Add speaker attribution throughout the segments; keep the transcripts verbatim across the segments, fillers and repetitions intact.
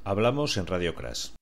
Speaker 1: Hablamos en Radio Crash.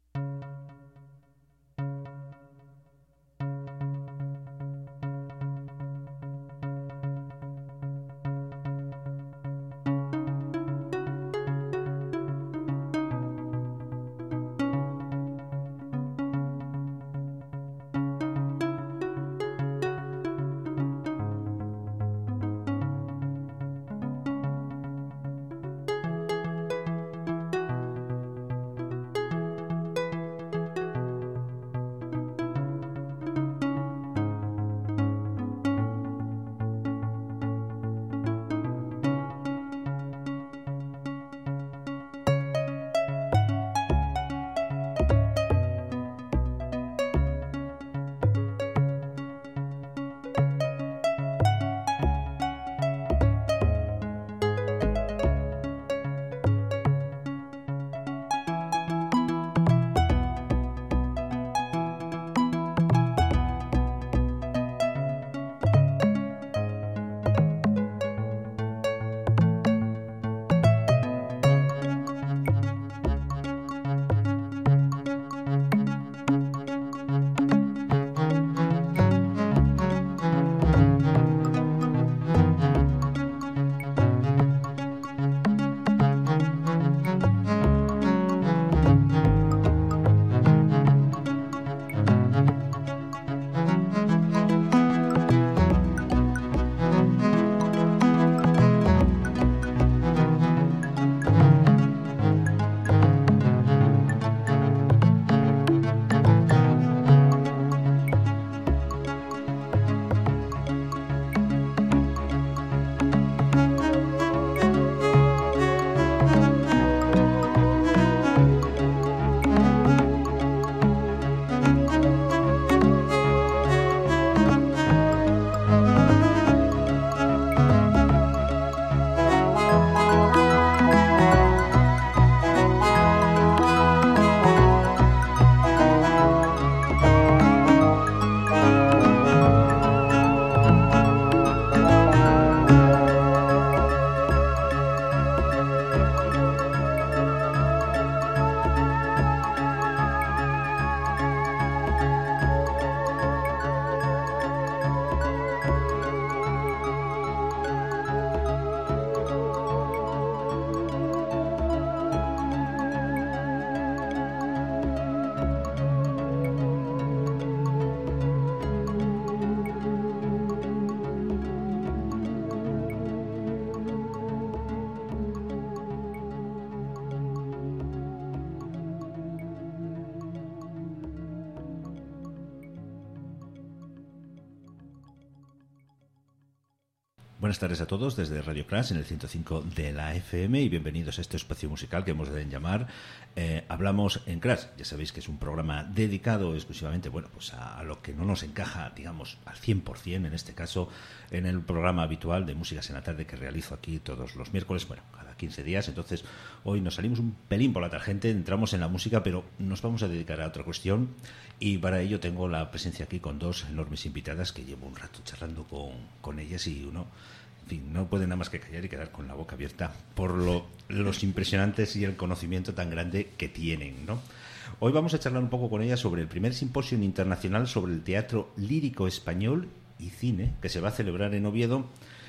Speaker 1: Buenas tardes a todos desde Radio Crash en el ciento cinco de la F M y bienvenidos a este espacio musical que hemos de llamar eh, Hablamos en Crash. Ya sabéis que es un programa dedicado exclusivamente bueno, pues a, a lo que no nos encaja, digamos, al cien por ciento, en este caso, en el programa habitual de Músicas en la Tarde que realizo aquí todos los miércoles, bueno, cada quince días. Entonces, hoy nos salimos un pelín por la tangente, entramos en la música, pero nos vamos a dedicar a otra cuestión y para ello tengo la presencia aquí con dos enormes invitadas que llevo un rato charlando con, con ellas y uno... En fin, no puede nada más que callar y quedar con la boca abierta por lo, los impresionantes y el conocimiento tan grande que tienen, ¿no? Hoy vamos a charlar un poco con ellas sobre el primer simposio internacional sobre el teatro lírico español y cine que se va a celebrar en Oviedo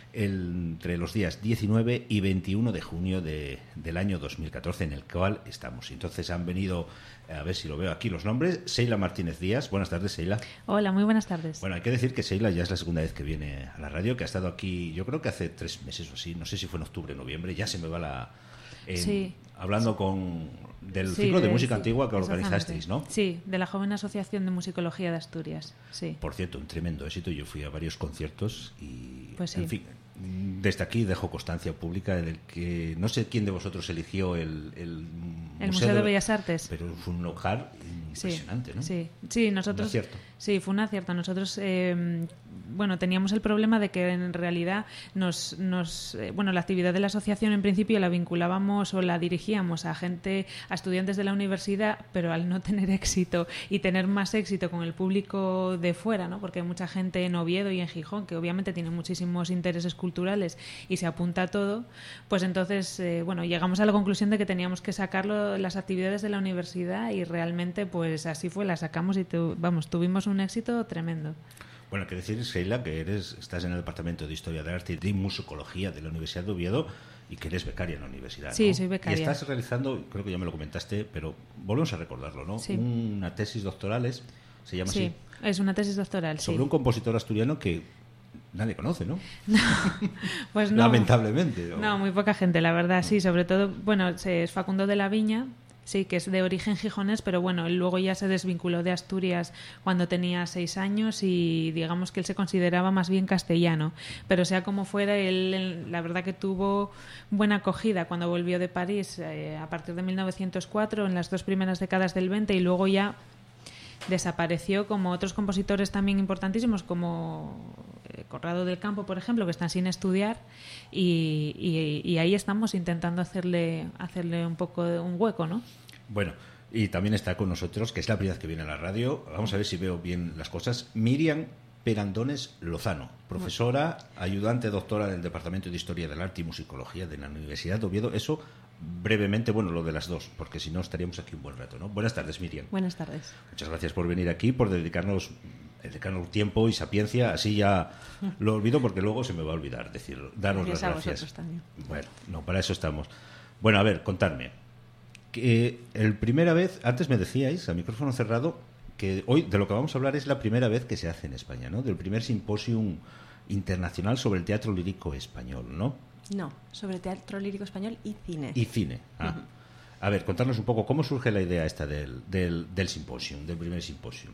Speaker 1: el, entre los días diecinueve y veintiuno de junio de, del año dos mil catorce, en el cual estamos. Entonces han venido, a ver si lo veo aquí los nombres, Sheila Martínez Díaz. Buenas tardes, Sheila.
Speaker 2: Hola, muy buenas tardes.
Speaker 1: Bueno, hay que decir que Sheila ya es la segunda vez que viene a la radio, que ha estado aquí, yo creo que hace tres meses o así, no sé si fue en octubre o noviembre, ya se me va la... Eh,
Speaker 2: sí.
Speaker 1: Hablando con del
Speaker 2: sí,
Speaker 1: ciclo de,
Speaker 2: de
Speaker 1: música
Speaker 2: sí,
Speaker 1: antigua que organizasteis, ¿no?
Speaker 2: Sí, de la Joven Asociación de Musicología de Asturias, sí.
Speaker 1: Por cierto, un tremendo éxito. Yo fui a varios conciertos y,
Speaker 2: pues sí.
Speaker 1: en fin, desde aquí dejo constancia pública del que no sé quién de vosotros eligió el, el,
Speaker 2: el Museo, Museo de Bellas Artes,
Speaker 1: pero fue un lugar impresionante,
Speaker 2: sí,
Speaker 1: ¿no?
Speaker 2: Sí, sí, nosotros,
Speaker 1: un acierto.
Speaker 2: Sí, fue un acierto. Nosotros eh, bueno, teníamos el problema de que en realidad nos, nos eh, bueno, la actividad de la asociación en principio la vinculábamos o la dirigíamos a gente, a estudiantes de la universidad, pero al no tener éxito y tener más éxito con el público de fuera, ¿no? Porque hay mucha gente en Oviedo y en Gijón que obviamente tiene muchísimos intereses culturales y se apunta a todo, pues entonces, eh, bueno, llegamos a la conclusión de que teníamos que sacarlo las actividades de la universidad y realmente pues así fue, las sacamos y tu, vamos, tuvimos un éxito tremendo.
Speaker 1: Bueno, hay que decir, Sheila, que eres, estás en el Departamento de Historia del Arte y de Musicología de la Universidad de Oviedo y que eres becaria en la universidad, ¿no?
Speaker 2: Sí, soy becaria.
Speaker 1: Y estás realizando, creo que ya me lo comentaste, pero volvemos a recordarlo, ¿no?
Speaker 2: Sí.
Speaker 1: Una tesis doctoral, es, se llama
Speaker 2: sí,
Speaker 1: así.
Speaker 2: Es una tesis doctoral,
Speaker 1: sobre
Speaker 2: sí.
Speaker 1: un compositor asturiano que nadie conoce, ¿no?
Speaker 2: No, pues no.
Speaker 1: Lamentablemente. ¿No?
Speaker 2: No, muy poca gente, la verdad, sí. Sobre todo, bueno, es Facundo de la Viña, sí, que es de origen gijonés, pero bueno, él luego ya se desvinculó de Asturias cuando tenía seis años y digamos que él se consideraba más bien castellano. Pero sea como fuera, él, él la verdad que tuvo buena acogida cuando volvió de París eh, a partir de mil novecientos cuatro, en las dos primeras décadas del veinte, y luego ya desapareció, como otros compositores también importantísimos como eh, Corrado del Campo, por ejemplo, que están sin estudiar, y, y, y ahí estamos intentando hacerle hacerle un poco de un hueco, ¿no?
Speaker 1: Bueno, y también está con nosotros, que es la primera vez que viene a la radio, vamos a ver si veo bien las cosas, Miriam Perandones Lozano, profesora, ayudante doctora del Departamento de Historia del Arte y Musicología de la Universidad de Oviedo. Eso brevemente, bueno, lo de las dos, porque si no estaríamos aquí un buen rato, ¿no? Buenas tardes, Miriam.
Speaker 3: Buenas tardes.
Speaker 1: Muchas gracias por venir aquí, por dedicarnos, dedicarnos tiempo y sapiencia. Así ya lo olvido porque luego se me va a olvidar decirlo. Daros
Speaker 3: Gracias
Speaker 1: las
Speaker 3: a
Speaker 1: gracias.
Speaker 3: vosotros también.
Speaker 1: Bueno, no, para eso estamos. Bueno, a ver, contadme. Que el primera vez, antes me decíais, a micrófono cerrado, que hoy de lo que vamos a hablar es la primera vez que se hace en España, ¿no? Del primer simposium internacional sobre el teatro lírico español, ¿no?
Speaker 3: No, sobre teatro lírico español y cine.
Speaker 1: Y cine. Ah. Uh-huh. A ver, contarnos un poco cómo surge la idea esta del, del, del simposium, del primer simposium.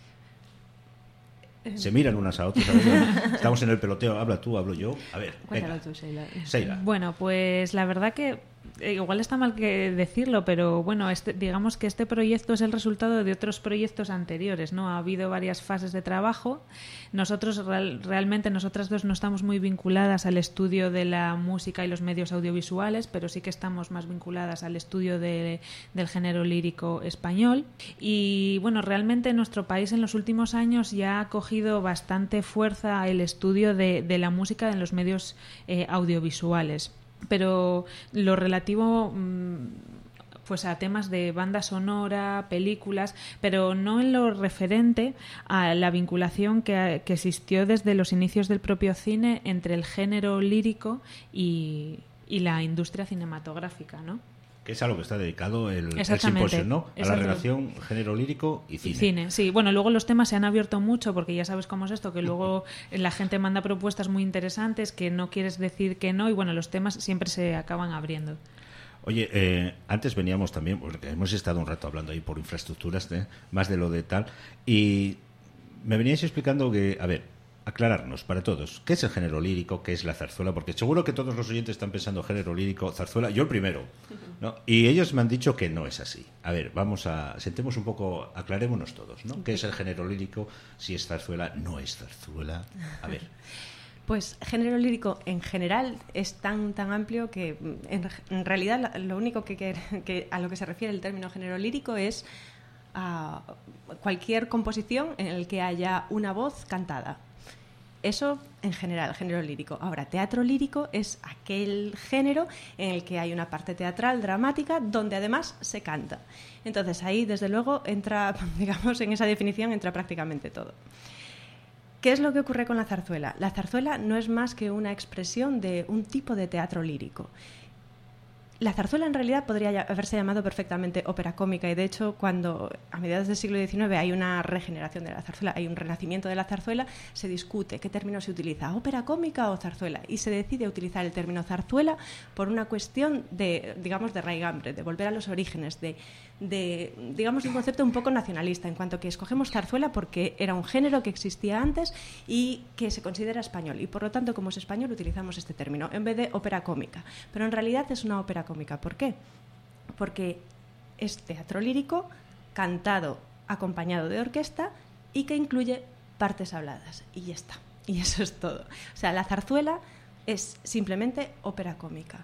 Speaker 1: Se miran unas a otras. A ver, estamos en el peloteo. Habla tú, hablo yo. A ver,
Speaker 3: Cuéntalo
Speaker 1: venga.
Speaker 3: tú, Sheila.
Speaker 2: Sheila. Bueno, pues la verdad que eh, igual está mal que decirlo, pero bueno, este, digamos que este proyecto es el resultado de otros proyectos anteriores, ¿no? Ha habido varias fases de trabajo. Nosotros real, realmente, nosotras dos no estamos muy vinculadas al estudio de la música y los medios audiovisuales, pero sí que estamos más vinculadas al estudio de, del género lírico español. Y bueno, realmente en nuestro país en los últimos años ya ha cogido bastante fuerza el estudio de, de la música en los medios eh, audiovisuales, pero lo relativo pues a temas de banda sonora, películas, pero no en lo referente a la vinculación que, que existió desde los inicios del propio cine entre el género lírico y, y la industria cinematográfica, ¿no?
Speaker 1: Que es a lo que está dedicado el, el simposio, ¿no? A la relación género lírico y cine.
Speaker 2: Cine, sí. Bueno, luego los temas se han abierto mucho porque ya sabes cómo es esto, que luego la gente manda propuestas muy interesantes que no quieres decir que no y bueno, los temas siempre se acaban abriendo.
Speaker 1: Oye, eh, antes veníamos también, porque hemos estado un rato hablando ahí por infraestructuras, ¿eh? Más de lo de tal, y me veníais explicando que, a ver, aclararnos para todos, ¿qué es el género lírico? ¿Qué es la zarzuela? Porque seguro que todos los oyentes están pensando género lírico, zarzuela, yo el primero, ¿no? Y ellos me han dicho que no es así. A ver, vamos a, sentemos un poco, aclarémonos todos, ¿no? ¿Qué es el género lírico? Si es zarzuela, no es zarzuela. A ver.
Speaker 3: Pues género lírico en general es tan tan amplio que en, en realidad lo único que, que, que a lo que se refiere el término género lírico es a cualquier composición en el que haya una voz cantada. Eso en general, género lírico. Ahora, teatro lírico es aquel género en el que hay una parte teatral, dramática, donde además se canta. Entonces ahí, desde luego, entra, digamos, en esa definición entra prácticamente todo. ¿Qué es lo que ocurre con la zarzuela? La zarzuela no es más que una expresión de un tipo de teatro lírico. La zarzuela en realidad podría haberse llamado perfectamente ópera cómica y de hecho cuando a mediados del siglo diecinueve hay una regeneración de la zarzuela, hay un renacimiento de la zarzuela, se discute qué término se utiliza, ópera cómica o zarzuela, y se decide utilizar el término zarzuela por una cuestión de, digamos, de raigambre, de volver a los orígenes, de, de digamos, un concepto un poco nacionalista en cuanto que escogemos zarzuela porque era un género que existía antes y que se considera español y por lo tanto como es español utilizamos este término en vez de ópera cómica, pero en realidad es una ópera cómica. ¿Por qué? Porque es teatro lírico cantado acompañado de orquesta y que incluye partes habladas y ya está. Y eso es todo. O sea, la zarzuela es simplemente ópera cómica,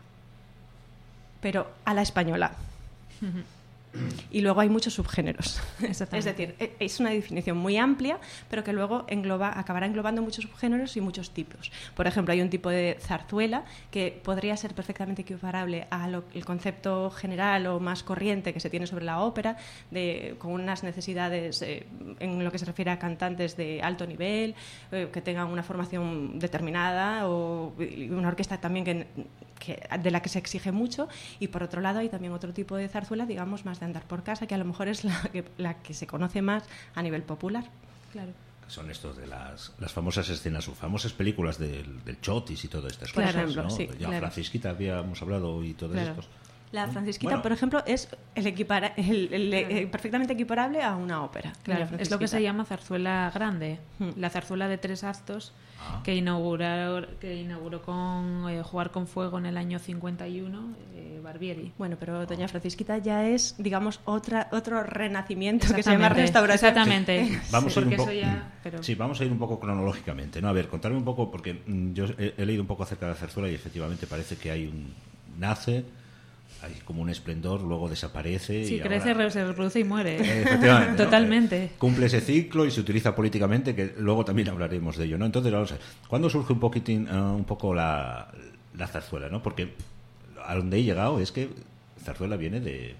Speaker 3: pero a la española. Uh-huh. Y luego hay muchos subgéneros. Es decir, es una definición muy amplia, pero que luego engloba, acabará englobando muchos subgéneros y muchos tipos. Por ejemplo, hay un tipo de zarzuela que podría ser perfectamente equiparable al concepto general o más corriente que se tiene sobre la ópera, de, con unas necesidades eh, en lo que se refiere a cantantes de alto nivel, eh, que tengan una formación determinada, o una orquesta también que, que, de la que se exige mucho. Y por otro lado hay también otro tipo de zarzuela, digamos, más de andar por casa, que a lo mejor es la que, la que se conoce más a nivel popular.
Speaker 2: Claro.
Speaker 1: Son estos de las, las famosas escenas o famosas películas del, del Chotis y todas estas
Speaker 3: por
Speaker 1: cosas,
Speaker 3: ejemplo,
Speaker 1: ¿no?
Speaker 3: sí,
Speaker 1: Ya
Speaker 3: claro.
Speaker 1: Francisquita habíamos hablado y todo
Speaker 3: claro.
Speaker 1: esto.
Speaker 3: La Francisquita,
Speaker 1: bueno.
Speaker 3: por ejemplo, es el equipara, el, el, claro. el perfectamente equiparable a una ópera.
Speaker 2: Claro, es lo que se llama zarzuela grande, hmm. la zarzuela de tres actos ah. que inauguró, que inauguró con eh, Jugar con Fuego en el año cincuenta y uno, eh, Barbieri.
Speaker 3: Bueno, pero Doña Francisquita ya es, digamos, otra otro renacimiento que se llama restauración.
Speaker 2: Exactamente.
Speaker 1: Sí. Vamos, a ir un po-
Speaker 2: ya, pero...
Speaker 1: sí, vamos a ir un poco cronológicamente, ¿no? A ver, contarme un poco, porque mm, yo he, he leído un poco acerca de la zarzuela y efectivamente parece que hay un... nace... hay como un esplendor, luego desaparece.
Speaker 2: Sí,
Speaker 1: y
Speaker 2: crece,
Speaker 1: ahora...
Speaker 2: se reproduce y muere.
Speaker 1: Eh, efectivamente.
Speaker 2: Totalmente.
Speaker 1: ¿no? Eh, cumple ese ciclo y se utiliza políticamente, que luego también hablaremos de ello, ¿no? Entonces, vamos a ver, ¿cuándo surge un poquitín, uh, un poco la, la zarzuela, ¿no? Porque a donde he llegado es que zarzuela viene de...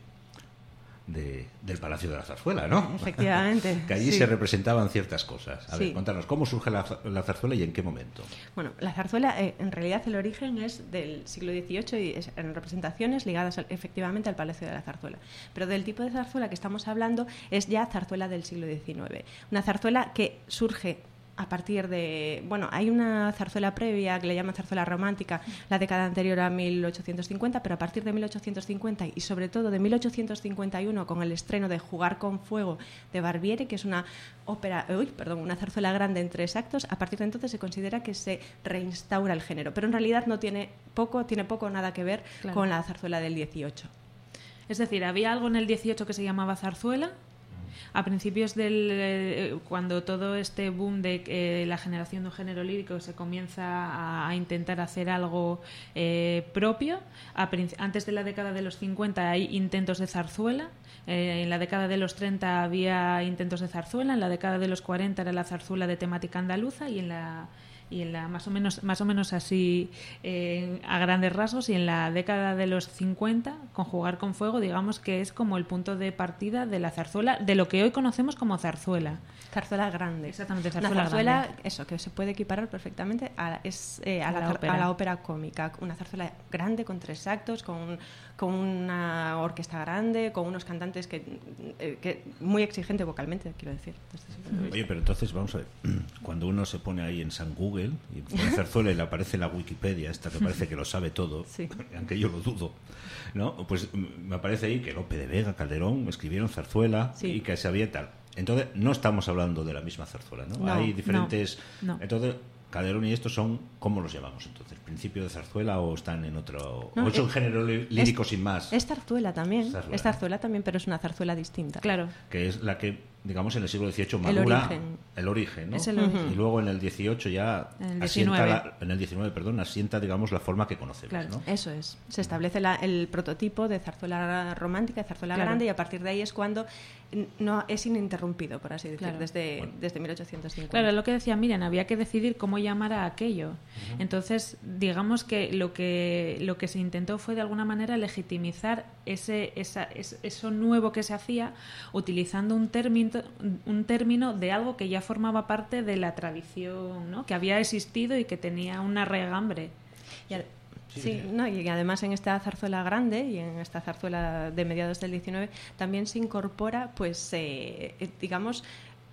Speaker 1: De, del Palacio de la Zarzuela, ¿no?
Speaker 3: Efectivamente.
Speaker 1: Que allí
Speaker 3: sí.
Speaker 1: se representaban ciertas cosas. A
Speaker 3: sí.
Speaker 1: ver, contanos, ¿cómo surge la, la zarzuela y en qué momento?
Speaker 3: Bueno, la zarzuela, eh, en realidad, el origen es del siglo dieciocho y es en representaciones ligadas al, efectivamente al Palacio de la Zarzuela. Pero del tipo de zarzuela que estamos hablando es ya zarzuela del siglo diecinueve. Una zarzuela que surge a partir de... Bueno, hay una zarzuela previa que le llaman zarzuela romántica, la década anterior a mil ochocientos cincuenta, pero a partir de mil ochocientos cincuenta y sobre todo de mil ochocientos cincuenta y uno con el estreno de Jugar con Fuego de Barbieri, que es una ópera, uy, perdón, una zarzuela grande en tres actos, a partir de entonces se considera que se reinstaura el género, pero en realidad no tiene poco, tiene poco o nada que ver claro. con la zarzuela del dieciocho.
Speaker 2: Es decir, había algo en el dieciocho que se llamaba zarzuela. A principios del eh, cuando todo este boom de eh, la generación de un género lírico se comienza a, a intentar hacer algo eh, propio, a, antes de la década de los cincuenta hay intentos de zarzuela, eh, en la década de los treinta había intentos de zarzuela, en la década de los cuarenta era la zarzuela de temática andaluza y en la y en la más o menos más o menos así eh, a grandes rasgos, y en la década de los cincuenta con Jugar con Fuego, digamos que es como el punto de partida de la zarzuela, de lo que hoy conocemos como zarzuela.
Speaker 3: Zarzuela grande.
Speaker 2: Exactamente, zarzuela,
Speaker 3: una zarzuela
Speaker 2: grande.
Speaker 3: Eso, que se puede equiparar perfectamente a, es, eh, a,
Speaker 2: a,
Speaker 3: la,
Speaker 2: la ópera.
Speaker 3: a la ópera cómica. Una zarzuela grande con tres actos, con, con una orquesta grande, con unos cantantes que, eh, que muy exigente vocalmente, quiero decir. Entonces,
Speaker 1: Oye, pero entonces, vamos a ver, cuando uno se pone ahí en San Google y pone zarzuela y le aparece la Wikipedia, esta que parece que lo sabe todo,
Speaker 3: sí.
Speaker 1: aunque yo lo dudo, ¿no? Pues me aparece ahí que Lope de Vega, Calderón escribieron zarzuela sí. y que se había tal. Entonces, no estamos hablando de la misma zarzuela, ¿no?
Speaker 2: no
Speaker 1: Hay diferentes...
Speaker 2: No, no.
Speaker 1: Entonces, Calderón y estos son, ¿cómo los llamamos entonces? ¿Principio de zarzuela o están en otro...?
Speaker 3: No,
Speaker 1: ¿O es un
Speaker 3: es,
Speaker 1: género lírico
Speaker 3: es,
Speaker 1: sin más?
Speaker 3: Es zarzuela también,
Speaker 1: zarzuela.
Speaker 3: es zarzuela también, pero es una zarzuela distinta.
Speaker 2: Claro.
Speaker 1: Que es la que, digamos, en el siglo dieciocho madura...
Speaker 3: El origen.
Speaker 1: El origen, ¿no?
Speaker 2: Es el origen.
Speaker 1: Y luego en el dieciocho ya...
Speaker 2: En el
Speaker 1: asienta la, en el diecinueve, perdón, asienta, digamos, la forma que conocemos,
Speaker 2: claro.
Speaker 1: ¿no?
Speaker 3: Eso es. Se establece la, el prototipo de zarzuela romántica, de zarzuela claro. grande, y a partir de ahí es cuando no es ininterrumpido, por así decirlo, claro. desde, bueno. desde mil ochocientos cincuenta.
Speaker 2: Claro, lo que decía Miriam, había que decidir cómo llamar a aquello. Uh-huh. Entonces, digamos que lo que lo que se intentó fue de alguna manera legitimizar ese, esa, es, eso nuevo que se hacía utilizando un término, un término de algo que ya formaba parte de la tradición, ¿no? Que había existido y que tenía una regambre.
Speaker 3: Y a, Sí, sí, no, y además en esta zarzuela grande y en esta zarzuela de mediados del diecinueve también se incorpora, pues, eh, digamos,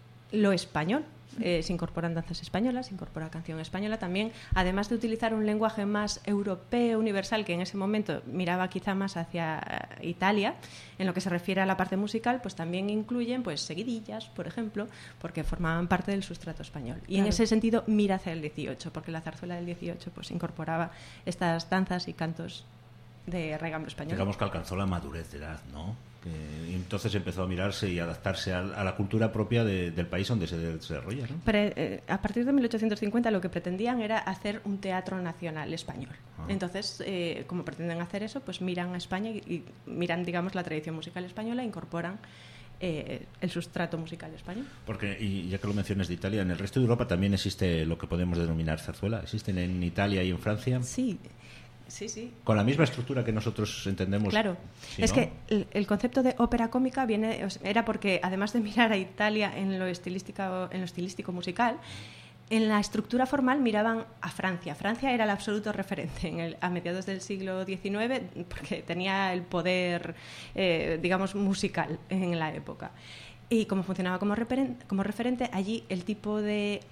Speaker 3: lo español. Eh, se incorporan danzas españolas, se incorpora canción española también, además de utilizar un lenguaje más europeo, universal, que en ese momento miraba quizá más hacia Italia. En lo que se refiere a la parte musical, pues también incluyen pues seguidillas, por ejemplo, porque formaban parte del sustrato español. Y claro. en ese sentido mira hacia el dieciocho, porque la zarzuela del dieciocho pues incorporaba estas danzas y cantos de regambre español.
Speaker 1: Digamos que alcanzó la madurez de edad, ¿no? Que entonces empezó a mirarse y adaptarse a, a la cultura propia de, del país donde se desarrolla, ¿no?
Speaker 3: Pero, eh, a partir de mil ochocientos cincuenta lo que pretendían era hacer un teatro nacional español. Ah. Entonces, eh, como pretenden hacer eso, pues miran a España y, y miran, digamos, la tradición musical española e incorporan eh, el sustrato musical español.
Speaker 1: Porque, y ya que lo mencionas de Italia, en el resto de Europa también existe lo que podemos denominar zarzuela. ¿Existen en Italia y en Francia?
Speaker 3: Sí. Sí, sí.
Speaker 1: Con la misma estructura que nosotros entendemos.
Speaker 3: Claro.
Speaker 1: ¿Sí,
Speaker 3: es
Speaker 1: no?
Speaker 3: que el, el concepto de ópera cómica viene era porque, además de mirar a Italia en lo estilístico, en lo estilístico musical, en la estructura formal miraban a Francia. Francia era el absoluto referente en el, a mediados del siglo diecinueve porque tenía el poder, eh, digamos, musical en la época. Y como funcionaba como, referen- como referente, allí el tipo de,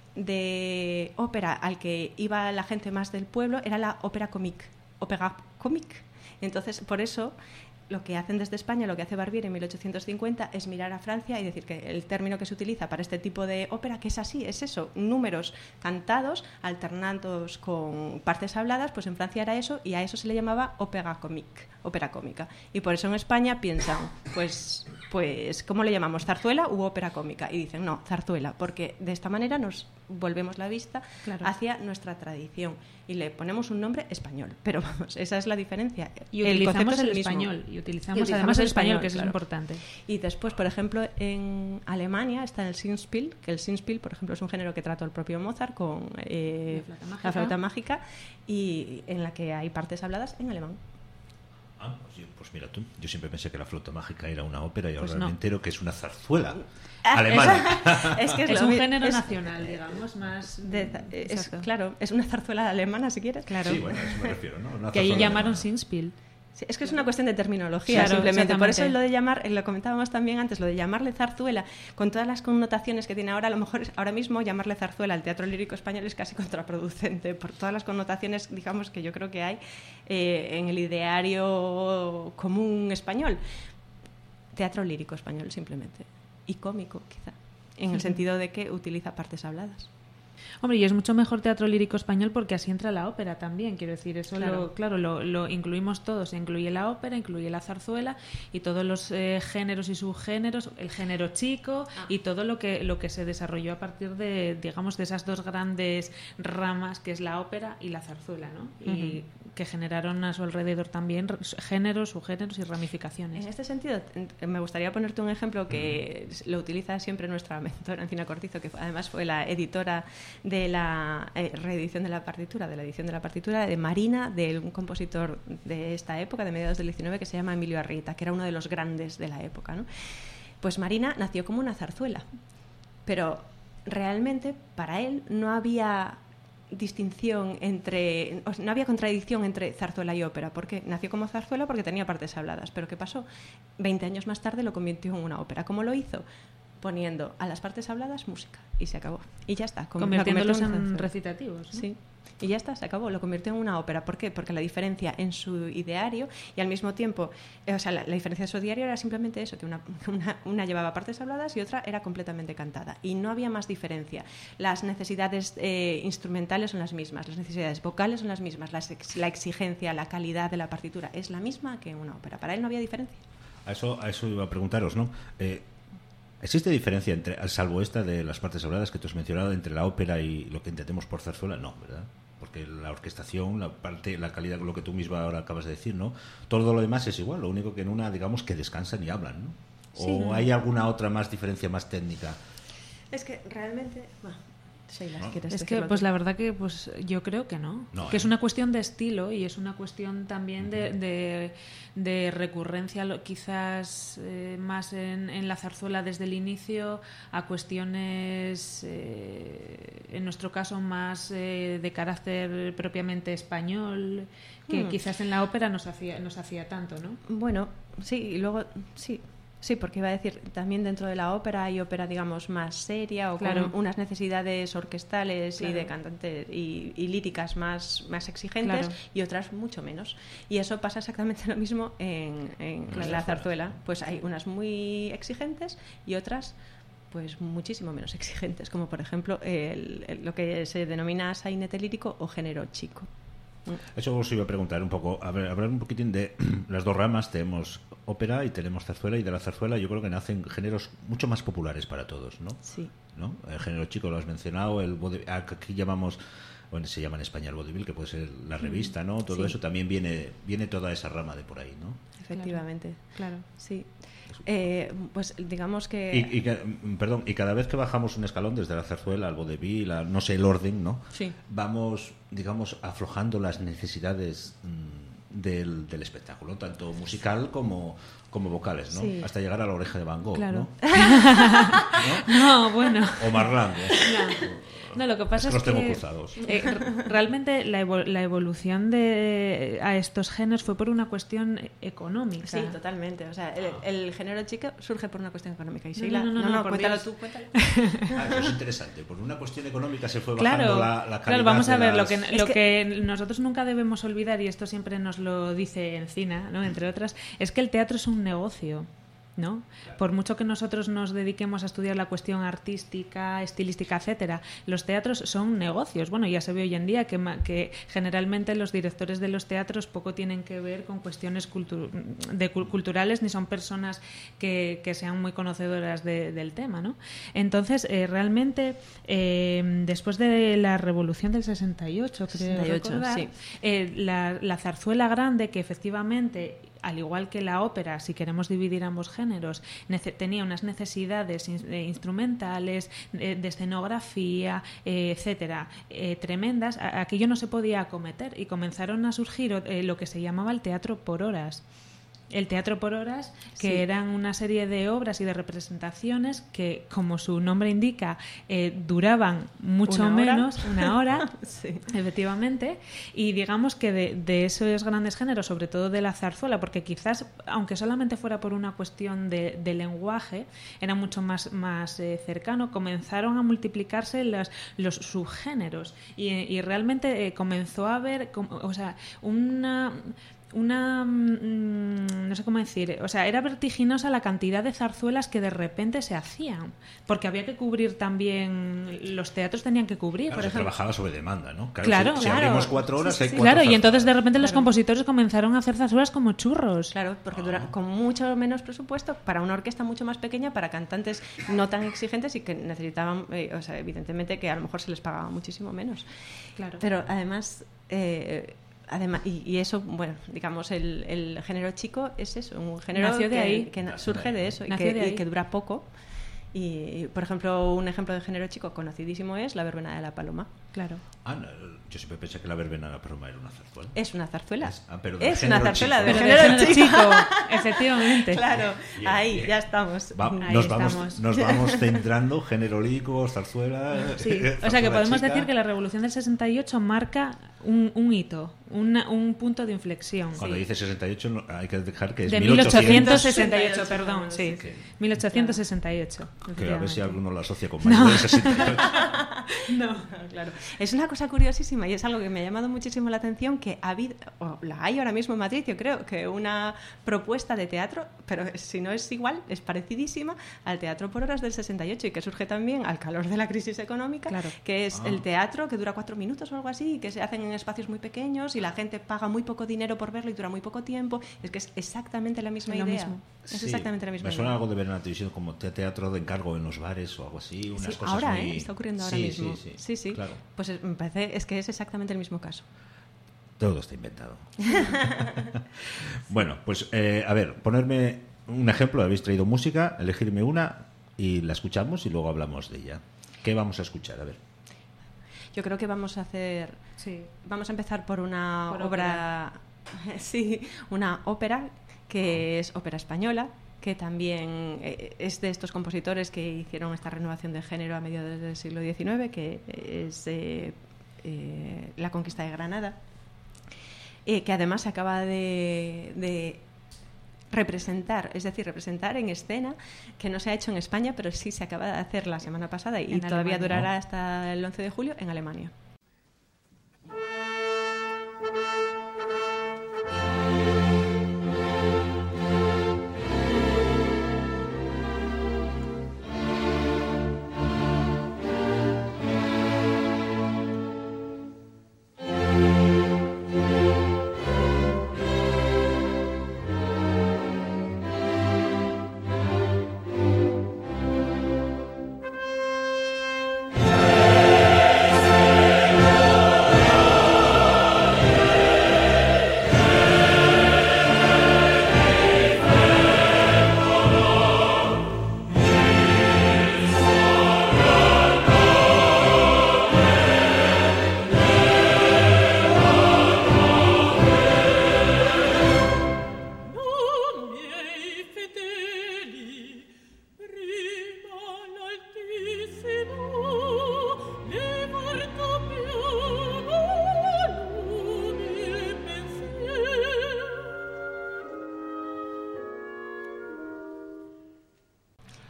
Speaker 3: de ópera al que iba la gente más del pueblo era la ópera comique. Ópera comique. Entonces, por eso, lo que hacen desde España, lo que hace Barbier en mil ochocientos cincuenta es mirar a Francia y decir que el término que se utiliza para este tipo de ópera, que es así, es eso, números cantados, alternados con partes habladas, pues en Francia era eso y a eso se le llamaba ópera comique, ópera cómica. Y por eso en España piensan, pues, pues ¿cómo le llamamos? ¿Zarzuela u ópera cómica? Y dicen, no, zarzuela, porque de esta manera nos volvemos la vista claro. hacia nuestra tradición y le ponemos un nombre español. Pero vamos, esa es la diferencia.
Speaker 2: Y el utilizamos el, el español. Y utilizamos, y utilizamos además el español, español que eso claro. es importante.
Speaker 3: Y después, por ejemplo, en Alemania está el Singspiel, que el Singspiel, por ejemplo, es un género que trató el propio Mozart con eh, la, flauta la flauta mágica y en la que hay partes habladas en alemán.
Speaker 1: Ah, pues mira tú, yo siempre pensé que la flauta mágica era una ópera y ahora
Speaker 2: pues
Speaker 1: no.
Speaker 2: me
Speaker 1: entero que es una zarzuela ah, alemana.
Speaker 3: Es, que es,
Speaker 2: es
Speaker 3: lo,
Speaker 2: un género
Speaker 3: es,
Speaker 2: nacional, digamos, más...
Speaker 3: De, es, claro, es una zarzuela alemana, si quieres.
Speaker 2: Claro.
Speaker 1: Sí, bueno, a eso me refiero, ¿no? Una
Speaker 2: que ahí llamaron
Speaker 1: alemana.
Speaker 2: Singspiel.
Speaker 3: Sí, es que es una cuestión de terminología, claro, simplemente. Por eso lo de llamar, lo comentábamos también antes, lo de llamarle zarzuela, con todas las connotaciones que tiene ahora, a lo mejor ahora mismo llamarle zarzuela al teatro lírico español es casi contraproducente, por todas las connotaciones, digamos, que yo creo que hay eh, en el ideario común español. Teatro lírico español, simplemente. Y cómico, quizá, en el sentido de que utiliza partes habladas.
Speaker 2: Hombre, y es mucho mejor teatro lírico español porque así entra la ópera también, quiero decir, eso claro, lo, claro lo, lo incluimos todos, incluye la ópera, incluye la zarzuela y todos los eh, géneros y subgéneros, el género chico ah. y todo lo que lo que se desarrolló a partir de, digamos, de esas dos grandes ramas que es la ópera y la zarzuela, ¿no? Uh-huh. Y que generaron a su alrededor también géneros, subgéneros y ramificaciones.
Speaker 3: En este sentido, me gustaría ponerte un ejemplo que uh-huh. lo utiliza siempre nuestra mentora Encina Cortizo, que además fue la editora de la eh, reedición de la partitura, de la edición de la partitura de Marina, de un compositor de esta época, de mediados del diecinueve, que se llama Emilio Arrieta, que era uno de los grandes de la época, ¿no? Pues Marina nació como una zarzuela, pero realmente para él no había distinción entre, o sea, no había contradicción entre zarzuela y ópera, porque nació como zarzuela porque tenía partes habladas, pero ¿qué pasó? Veinte años más tarde lo convirtió en una ópera. ¿Cómo lo hizo? Poniendo a las partes habladas música y se acabó. Y ya está.
Speaker 2: Convirtiéndolos en, en recitativos, ¿no?
Speaker 3: Sí. Y ya está, se acabó. Lo convirtió en una ópera. ¿Por qué? Porque la diferencia en su ideario y al mismo tiempo, eh, o sea, la, la diferencia de su ideario era simplemente eso, que una, una, una llevaba partes habladas y otra era completamente cantada. Y no había más diferencia. Las necesidades eh, instrumentales son las mismas, las necesidades vocales son las mismas, la, ex, la exigencia, la calidad de la partitura es la misma que en una ópera. Para él no había diferencia.
Speaker 1: A eso, a eso iba a preguntaros, ¿no? Eh, ¿Existe diferencia entre, al salvo esta de las partes habladas que tú has mencionado, entre la ópera y lo que entendemos por zarzuela? No, ¿verdad? Porque la orquestación, la parte, la calidad, lo que tú misma ahora acabas de decir, ¿no? Todo lo demás es igual, lo único que en una, digamos, que descansan y hablan, ¿no? ¿O sí, hay alguna otra más diferencia más técnica?
Speaker 3: Es que realmente... Bueno, Sheila,
Speaker 2: ¿no? Es que, pues la verdad que pues yo creo que no, no que ¿eh? Es una cuestión de estilo y es una cuestión también de, de, de recurrencia, quizás eh, más en, en la zarzuela desde el inicio, a cuestiones, eh, en nuestro caso, más eh, de carácter propiamente español, que hmm. quizás en la ópera nos hacía, nos hacía tanto, ¿no?
Speaker 3: Bueno, sí, y luego, sí. Sí, porque iba a decir, también dentro de la ópera hay ópera, digamos, más seria o claro. con unas necesidades orquestales claro. y de cantantes y, y líricas más, más exigentes claro. y otras mucho menos. Y eso pasa exactamente lo mismo en, en claro. la zarzuela. Pues hay unas muy exigentes y otras pues muchísimo menos exigentes, como por ejemplo el, el, lo que se denomina sainete lírico o género chico.
Speaker 1: Eso os iba a preguntar un poco, a ver, hablar un poquitín de las dos ramas, tenemos ópera y tenemos zarzuela, y de la zarzuela yo creo que nacen géneros mucho más populares para todos, ¿no?
Speaker 3: Sí.
Speaker 1: ¿No? El género chico lo has mencionado, el vodevil, aquí llamamos, bueno, se llama en España el vodevil, que puede ser la revista, ¿no? Todo
Speaker 3: sí.
Speaker 1: eso también viene viene toda esa rama de por ahí, ¿no?
Speaker 3: Efectivamente,
Speaker 2: claro.
Speaker 3: Sí. Eh, pues digamos que...
Speaker 1: Y, y, perdón, y cada vez que bajamos un escalón desde la zarzuela al vodevil, a, no sé, el orden, ¿no?
Speaker 3: Sí.
Speaker 1: Vamos, digamos, aflojando las necesidades mmm, del, del espectáculo, tanto musical como, como vocales, ¿no?
Speaker 3: Sí.
Speaker 1: Hasta llegar a la oreja de Van Gogh,
Speaker 2: claro.
Speaker 1: ¿no?
Speaker 2: No, bueno.
Speaker 1: O Marlán.
Speaker 2: No. No, lo que pasa
Speaker 1: es que,
Speaker 2: es
Speaker 1: los tengo
Speaker 2: que
Speaker 1: cruzados.
Speaker 2: Eh, realmente la, evo la evolución de a estos géneros fue por una cuestión económica.
Speaker 3: Sí, totalmente. O sea, el, el género chico surge por una cuestión económica. Y
Speaker 2: no,
Speaker 3: Sheila,
Speaker 2: no, no, no,
Speaker 3: no,
Speaker 2: no,
Speaker 3: no cuéntalo
Speaker 2: Dios.
Speaker 3: tú, cuéntalo.
Speaker 1: Ah, eso es interesante. Por una cuestión económica se fue bajando
Speaker 2: claro,
Speaker 1: la, la calidad.
Speaker 2: Claro, vamos a ver,
Speaker 1: las...
Speaker 2: lo, que, lo que... que nosotros nunca debemos olvidar, y esto siempre nos lo dice Encina, ¿no? Entre otras, es que el teatro es un negocio. ¿No? Claro. Por mucho que nosotros nos dediquemos a estudiar la cuestión artística, estilística, etcétera, los teatros son negocios. Bueno, ya se ve hoy en día que, que generalmente los directores de los teatros poco tienen que ver con cuestiones cultu de, culturales, ni son personas que, que sean muy conocedoras de, del tema, ¿no? Entonces, eh, realmente, eh, después de la Revolución del sesenta y ocho, creo
Speaker 3: sesenta y ocho,
Speaker 2: recordar,
Speaker 3: sí.
Speaker 2: eh, la, la zarzuela grande, que efectivamente, al igual que la ópera, si queremos dividir ambos géneros, tenía unas necesidades in eh, instrumentales, eh, de escenografía, eh, etcétera, eh, tremendas. A aquello no se podía acometer y comenzaron a surgir eh, lo que se llamaba el teatro por horas. El teatro por horas, que
Speaker 3: sí.
Speaker 2: eran una serie de obras y de representaciones que, como su nombre indica, eh, duraban mucho
Speaker 3: ¿Una
Speaker 2: menos,
Speaker 3: hora?
Speaker 2: una hora,
Speaker 3: sí.
Speaker 2: efectivamente, y digamos que de, de esos grandes géneros, sobre todo de la zarzuela, porque quizás, aunque solamente fuera por una cuestión de, de lenguaje, era mucho más, más eh, cercano, comenzaron a multiplicarse los, los subgéneros y, y realmente eh, comenzó a haber, o sea, una... una mmm, no sé cómo decir, o sea, era vertiginosa la cantidad de zarzuelas que de repente se hacían, porque había que cubrir también, los teatros tenían que cubrir,
Speaker 1: claro,
Speaker 2: por
Speaker 1: se
Speaker 2: ejemplo.
Speaker 1: trabajaba sobre demanda, ¿no? Claro,
Speaker 2: claro,
Speaker 1: si,
Speaker 2: claro.
Speaker 1: si abrimos cuatro horas,
Speaker 2: sí, sí,
Speaker 1: hay
Speaker 2: sí.
Speaker 1: cuatro
Speaker 2: Claro,
Speaker 1: zarzuelas.
Speaker 2: y entonces de repente los
Speaker 3: claro.
Speaker 2: compositores comenzaron a hacer zarzuelas como churros.
Speaker 3: Claro, porque
Speaker 1: Ah.
Speaker 3: dura, con mucho menos presupuesto, para una orquesta mucho más pequeña, para cantantes no tan exigentes y que necesitaban, eh, o sea, evidentemente que a lo mejor se les pagaba muchísimo menos.
Speaker 2: Claro.
Speaker 3: Pero además... Eh, Además, y, y eso, bueno, digamos, el, el género chico es eso, un género
Speaker 2: Nació de
Speaker 3: que,
Speaker 2: ahí.
Speaker 3: que surge de eso y
Speaker 2: Nació
Speaker 3: que,
Speaker 2: de ahí.
Speaker 3: y que dura poco. Y, por ejemplo, un ejemplo de género chico conocidísimo es La verbena de la paloma.
Speaker 2: Claro.
Speaker 1: Ah, no, yo siempre pensé que La verbena de la paloma era una zarzuela.
Speaker 3: Es una zarzuela.
Speaker 1: Es, ah, pero de
Speaker 3: es una
Speaker 1: género
Speaker 3: zarzuela
Speaker 1: chico.
Speaker 3: de
Speaker 2: Pero
Speaker 3: género,
Speaker 2: de género
Speaker 3: chico.
Speaker 2: chico, efectivamente.
Speaker 3: Claro,
Speaker 1: Bien,
Speaker 3: ahí
Speaker 1: bien.
Speaker 3: ya estamos.
Speaker 1: Va,
Speaker 2: Ahí
Speaker 1: nos,
Speaker 2: estamos.
Speaker 1: vamos, nos vamos centrando, género lírico, zarzuela.
Speaker 2: Sí. O sea que
Speaker 1: zarzuela
Speaker 2: podemos
Speaker 1: chica.
Speaker 2: decir que la Revolución del sesenta y ocho marca un, un hito, una, un punto de inflexión.
Speaker 1: Cuando
Speaker 2: Sí.
Speaker 1: dice sesenta y ocho, no, hay que dejar que es
Speaker 2: De
Speaker 1: mil ochocientos.
Speaker 2: mil ochocientos sesenta y ocho, perdón, sí.
Speaker 1: Que-
Speaker 2: mil ochocientos sesenta y ocho.
Speaker 1: Que a ver si
Speaker 2: efectivamente.
Speaker 1: alguno lo asocia con mayo del sesenta y ocho.
Speaker 3: No, claro. Es una cosa curiosísima y es algo que me ha llamado muchísimo la atención, que ha habido, o la hay ahora mismo en Madrid, yo creo, que una propuesta de teatro, pero si no es igual, es parecidísima al teatro por horas del sesenta y ocho y que surge también al calor de la crisis económica,
Speaker 2: Claro.
Speaker 3: que es
Speaker 1: Ah.
Speaker 3: el teatro que dura cuatro minutos o algo así, y que se hacen en espacios muy pequeños y la gente paga muy poco dinero por verlo y dura muy poco tiempo. Es que es exactamente la misma
Speaker 2: Es lo
Speaker 3: idea.
Speaker 2: mismo.
Speaker 3: Es
Speaker 1: Sí,
Speaker 3: exactamente la misma
Speaker 1: me suena
Speaker 3: idea.
Speaker 1: algo de ver en la televisión como te- teatro de encargo en los bares o algo así, unas
Speaker 3: Sí,
Speaker 1: cosas
Speaker 3: ahora,
Speaker 1: muy...
Speaker 3: ¿eh? Está ocurriendo ahora
Speaker 1: Sí,
Speaker 3: mismo.
Speaker 1: Sí, sí,
Speaker 3: sí, sí.
Speaker 1: Claro.
Speaker 3: Pues es- me parece es que es exactamente el mismo caso.
Speaker 1: Todo está inventado. Bueno, pues eh, a ver, ponerme un ejemplo. Habéis traído música, elegirme una y la escuchamos y luego hablamos de ella. ¿Qué vamos a escuchar? A ver.
Speaker 3: Yo creo que vamos a hacer...
Speaker 2: Sí.
Speaker 3: Vamos a empezar por una
Speaker 2: Por
Speaker 3: obra... sí, una ópera que es ópera española, que también eh, es de estos compositores que hicieron esta renovación de género a mediados del siglo diecinueve, que es eh, eh, La conquista de Granada, eh, que además se acaba de, de representar, es decir, representar en escena, que no se ha hecho en España, pero sí se acaba de hacer la semana pasada y
Speaker 2: En
Speaker 3: todavía
Speaker 2: Alemania.
Speaker 3: durará hasta el once de julio en Alemania.
Speaker 4: Thank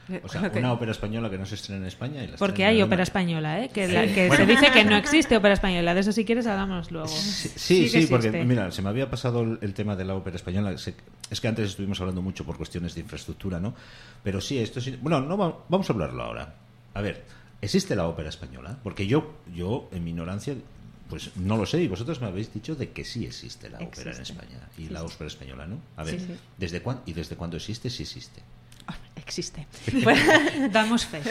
Speaker 1: O sea,
Speaker 3: que...
Speaker 1: una ópera española que no se estrena en España. Y la
Speaker 2: Porque hay ópera española, ¿eh? Que, la, que bueno. se dice que no existe ópera española. De eso, si quieres, hablamos luego.
Speaker 1: Sí, sí, sí, sí porque, mira, se me había pasado el, el tema de la ópera española. Es que antes estuvimos hablando mucho por cuestiones de infraestructura, ¿no? Pero sí, esto sí. Bueno, no, vamos a hablarlo ahora. A ver, ¿existe la ópera española? Porque yo, yo en mi ignorancia, pues no lo sé, y vosotros me habéis dicho de que sí existe la existe. ópera en España y sí, la ópera española, ¿no? A ver, sí, sí. ¿desde cuándo y desde cuándo existe? Sí existe.
Speaker 3: Existe.
Speaker 2: Pues, damos fe.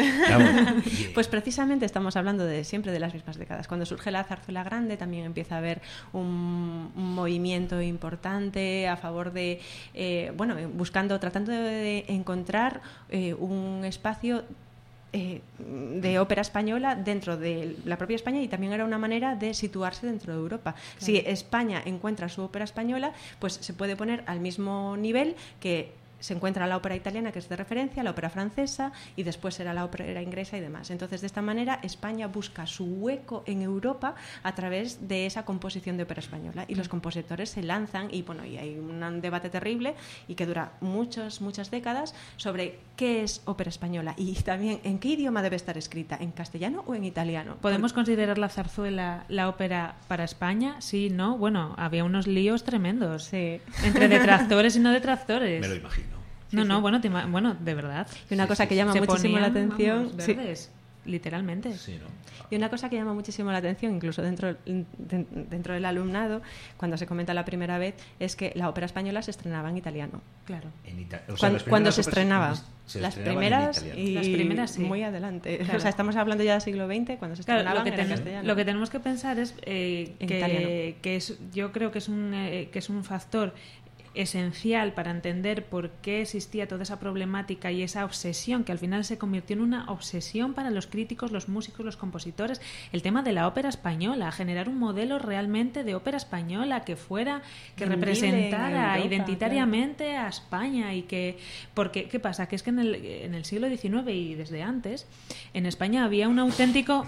Speaker 3: Pues precisamente estamos hablando de siempre de las mismas décadas. Cuando surge la zarzuela grande también empieza a haber un, un movimiento importante a favor de, eh, bueno, buscando, tratando de encontrar eh, un espacio Eh, de ópera española dentro de la propia España, y también era una manera de situarse dentro de Europa. Claro. Si España encuentra su ópera española, pues se puede poner al mismo nivel que se encuentra la ópera italiana, que es de referencia, la ópera francesa, y después será la ópera inglesa y demás. Entonces, de esta manera, España busca su hueco en Europa a través de esa composición de ópera española, y los compositores se lanzan, y bueno, y hay un debate terrible y que dura muchas, muchas décadas sobre qué es ópera española y también en qué idioma debe estar escrita, en castellano o en italiano.
Speaker 2: ¿Podemos considerar la zarzuela la ópera para España? Sí, ¿no? Bueno, había unos líos tremendos, sí, entre detractores y no detractores.
Speaker 1: Me lo imagino.
Speaker 2: No,
Speaker 3: sí,
Speaker 2: no,
Speaker 3: sí.
Speaker 2: bueno, te, bueno, de verdad.
Speaker 3: Y una
Speaker 2: sí,
Speaker 3: cosa
Speaker 2: sí,
Speaker 3: que llama
Speaker 2: se
Speaker 3: muchísimo
Speaker 2: ponían,
Speaker 3: la atención...
Speaker 2: Vamos, verdes, sí. Literalmente.
Speaker 1: Sí, ¿no?
Speaker 3: Y una cosa que llama muchísimo la atención, incluso dentro, de, dentro del alumnado, cuando se comenta la primera vez, es que la ópera española se estrenaba en italiano.
Speaker 2: Claro.
Speaker 1: En ita o sea,
Speaker 3: cuando, cuando se estrenaba.
Speaker 1: Se
Speaker 3: las primeras
Speaker 2: y las primeras sí.
Speaker 3: Muy adelante.
Speaker 2: Claro.
Speaker 3: O sea, estamos hablando ya del siglo veinte, cuando se estrenaban
Speaker 2: claro, lo que
Speaker 3: en
Speaker 2: ten,
Speaker 3: castellano.
Speaker 2: Lo que tenemos que pensar es eh, que, que es, yo creo que es un, eh, que es un factor esencial para entender por qué existía toda esa problemática y esa obsesión que al final se convirtió en una obsesión para los críticos, los músicos, los compositores, el tema de la ópera española, generar un modelo realmente de ópera española que fuera, que Vendible representara Europa, identitariamente claro. a España. Y que, porque ¿qué pasa? Que es que en el, en el siglo diecinueve y desde antes en España había un auténtico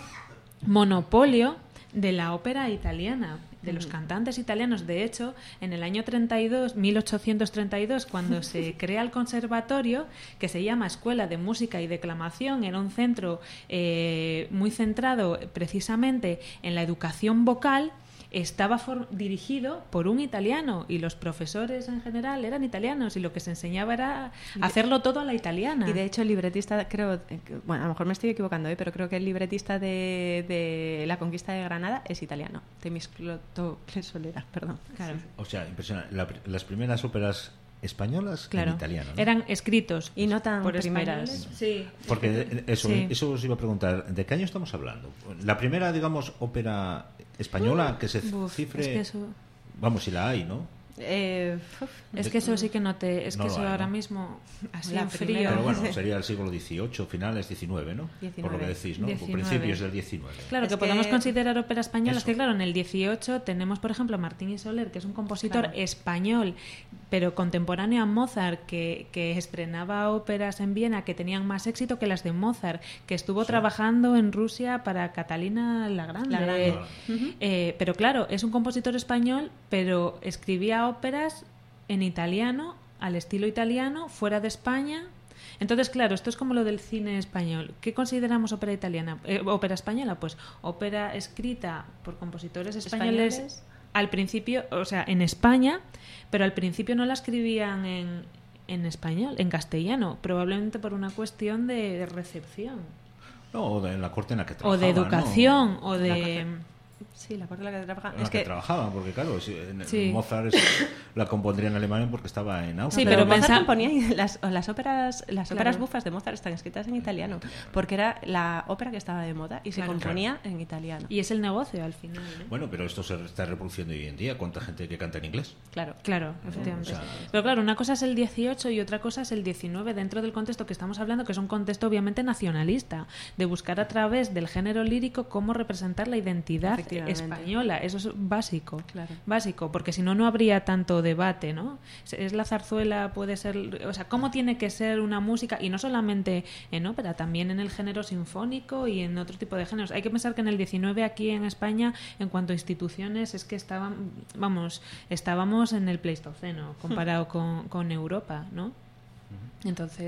Speaker 2: monopolio de la ópera italiana, de los cantantes italianos. De hecho, en el año treinta y dos, mil ochocientos treinta y dos, cuando se crea el conservatorio, que se llama Escuela de Música y Declamación, era un centro eh, muy centrado precisamente en la educación vocal, estaba dirigido por un italiano, y los profesores en general eran italianos, y lo que se enseñaba era hacerlo todo a la italiana.
Speaker 3: Y de hecho el libretista, creo, bueno, a lo mejor me estoy equivocando, ¿eh? pero creo que el libretista de, de La Conquista de Granada es italiano, Temístocles Solera, perdón.
Speaker 2: Claro.
Speaker 1: O sea, impresionante. La, las primeras óperas españolas
Speaker 2: claro.
Speaker 1: en italiano, ¿no?
Speaker 2: Eran escritos
Speaker 3: y no tan
Speaker 2: por
Speaker 3: primeras.
Speaker 2: Españoles. Sí.
Speaker 1: Porque eso,
Speaker 2: sí.
Speaker 1: eso os iba a preguntar, ¿de qué año estamos hablando? La primera, digamos, ópera española que se
Speaker 2: Uf,
Speaker 1: cifre,
Speaker 2: es que eso...
Speaker 1: vamos, si la hay, ¿no?
Speaker 3: Eh,
Speaker 2: es que eso sí que no te... Es
Speaker 1: no
Speaker 2: que eso
Speaker 1: hay,
Speaker 2: ahora
Speaker 1: ¿no?
Speaker 2: mismo, así
Speaker 3: la
Speaker 2: en frío...
Speaker 3: primera.
Speaker 1: Pero bueno, sería el siglo dieciocho, finales diecinueve, ¿no?
Speaker 3: diecinueve.
Speaker 1: Por lo que decís, ¿no?
Speaker 2: diecinueve.
Speaker 1: Principios del diecinueve.
Speaker 2: Claro,
Speaker 3: es
Speaker 2: que,
Speaker 3: que
Speaker 2: podemos considerar ópera española.
Speaker 1: Eso.
Speaker 2: Es que claro, en el dieciocho tenemos, por ejemplo, a Martín y Soler, que es un compositor
Speaker 3: claro.
Speaker 2: español, pero contemporáneo a Mozart, que, que estrenaba óperas en Viena que tenían más éxito que las de Mozart, que estuvo sí. trabajando en Rusia para Catalina la Grande.
Speaker 3: La Grande.
Speaker 2: Uh-huh. eh, pero claro, es un compositor español, pero escribía óperas en italiano, al estilo italiano, fuera de España. Entonces, claro, esto es como lo del cine español. ¿Qué consideramos ópera italiana? Eh, ópera española, pues ópera escrita por compositores españoles, españoles al principio, o sea, en España, pero al principio no la escribían en, en español, en castellano, probablemente por una cuestión de, de recepción.
Speaker 1: No, o de la corte en la que trabajaban.
Speaker 2: O de educación,
Speaker 1: ¿no?
Speaker 2: o de...
Speaker 3: Sí, la corte en la que trabajaban.
Speaker 1: En
Speaker 3: es
Speaker 1: la que, que trabajaban, porque claro, si, en, sí. Mozart es, la compondría en alemán porque estaba en Austria.
Speaker 2: Sí, pero,
Speaker 3: pero Mozart
Speaker 2: pensa...
Speaker 3: componía las, las óperas, las
Speaker 2: claro.
Speaker 3: óperas bufas de Mozart están escritas en italiano, porque era la ópera que estaba de moda y se claro, componía claro. en italiano.
Speaker 2: Y es el negocio al final, ¿eh?
Speaker 1: Bueno, pero esto se está reproduciendo hoy en día. ¿Cuánta gente que canta en inglés?
Speaker 3: Claro,
Speaker 2: claro, efectivamente.
Speaker 1: O sea...
Speaker 2: Pero claro, una cosa es el dieciocho y otra cosa es el diecinueve, dentro del contexto que estamos hablando, que es un contexto obviamente nacionalista, de buscar a través del género lírico cómo representar la identidad española. Eso es básico,
Speaker 3: claro.
Speaker 2: básico, porque si no, no habría tanto debate, ¿no? Es la zarzuela, puede ser, o sea, cómo tiene que ser una música, y no solamente en ópera, también en el género sinfónico y en otro tipo de géneros. Hay que pensar que en el diecinueve aquí en España, en cuanto a instituciones, es que estaban, vamos, estábamos en el Pleistoceno comparado con, con Europa, ¿no? Entonces...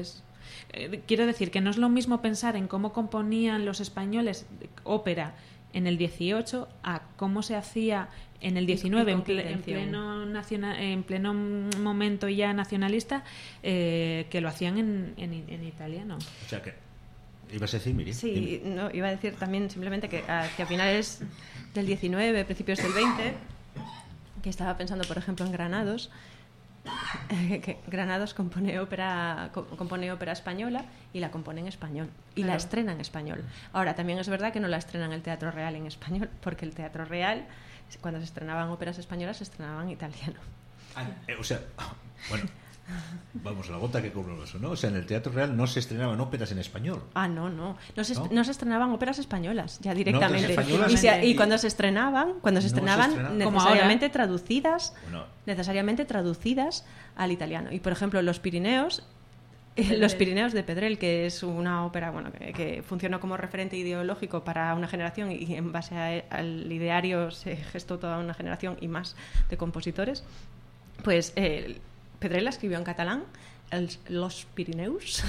Speaker 2: Eh, quiero decir que no es lo mismo pensar en cómo componían los españoles ópera en el dieciocho a cómo se hacía en el diecinueve, en, ple, en, pleno nacional, en pleno momento ya nacionalista, eh, que lo hacían en, en, en italiano.
Speaker 1: O sea que, ¿ibas a decir, Miriam?
Speaker 3: Sí, no, iba a decir también simplemente que hacia finales del diecinueve, principios del veinte, que estaba pensando, por ejemplo, en Granados, eh, que Granados compone ópera, co compone ópera española y la compone en español y claro. la estrena en español. Ahora, también es verdad que no la estrena en el Teatro Real en español, porque el Teatro Real, cuando se estrenaban óperas españolas, se estrenaban en italiano.
Speaker 1: Ah, eh, o sea, bueno, vamos, la gota que cobró eso, ¿no? O sea, en el Teatro Real no se estrenaban óperas en español.
Speaker 3: Ah, no, no. No se,
Speaker 1: ¿No?
Speaker 3: no se estrenaban óperas españolas, ya directamente.
Speaker 1: No, españolas,
Speaker 3: y, se, y,
Speaker 1: y
Speaker 3: cuando se estrenaban, cuando se
Speaker 1: no
Speaker 3: estrenaban,
Speaker 1: se estrenaban.
Speaker 3: necesariamente traducidas,
Speaker 1: bueno.
Speaker 3: necesariamente traducidas al italiano. Y por ejemplo, Los Pirineos, eh, Los Pirineos de Pedrell, que es una ópera, bueno, que, que funcionó como referente ideológico para una generación y en base a, al ideario se gestó toda una generación y más de compositores. Pues eh, Pedrell la escribió en catalán, el, Los Pirineus,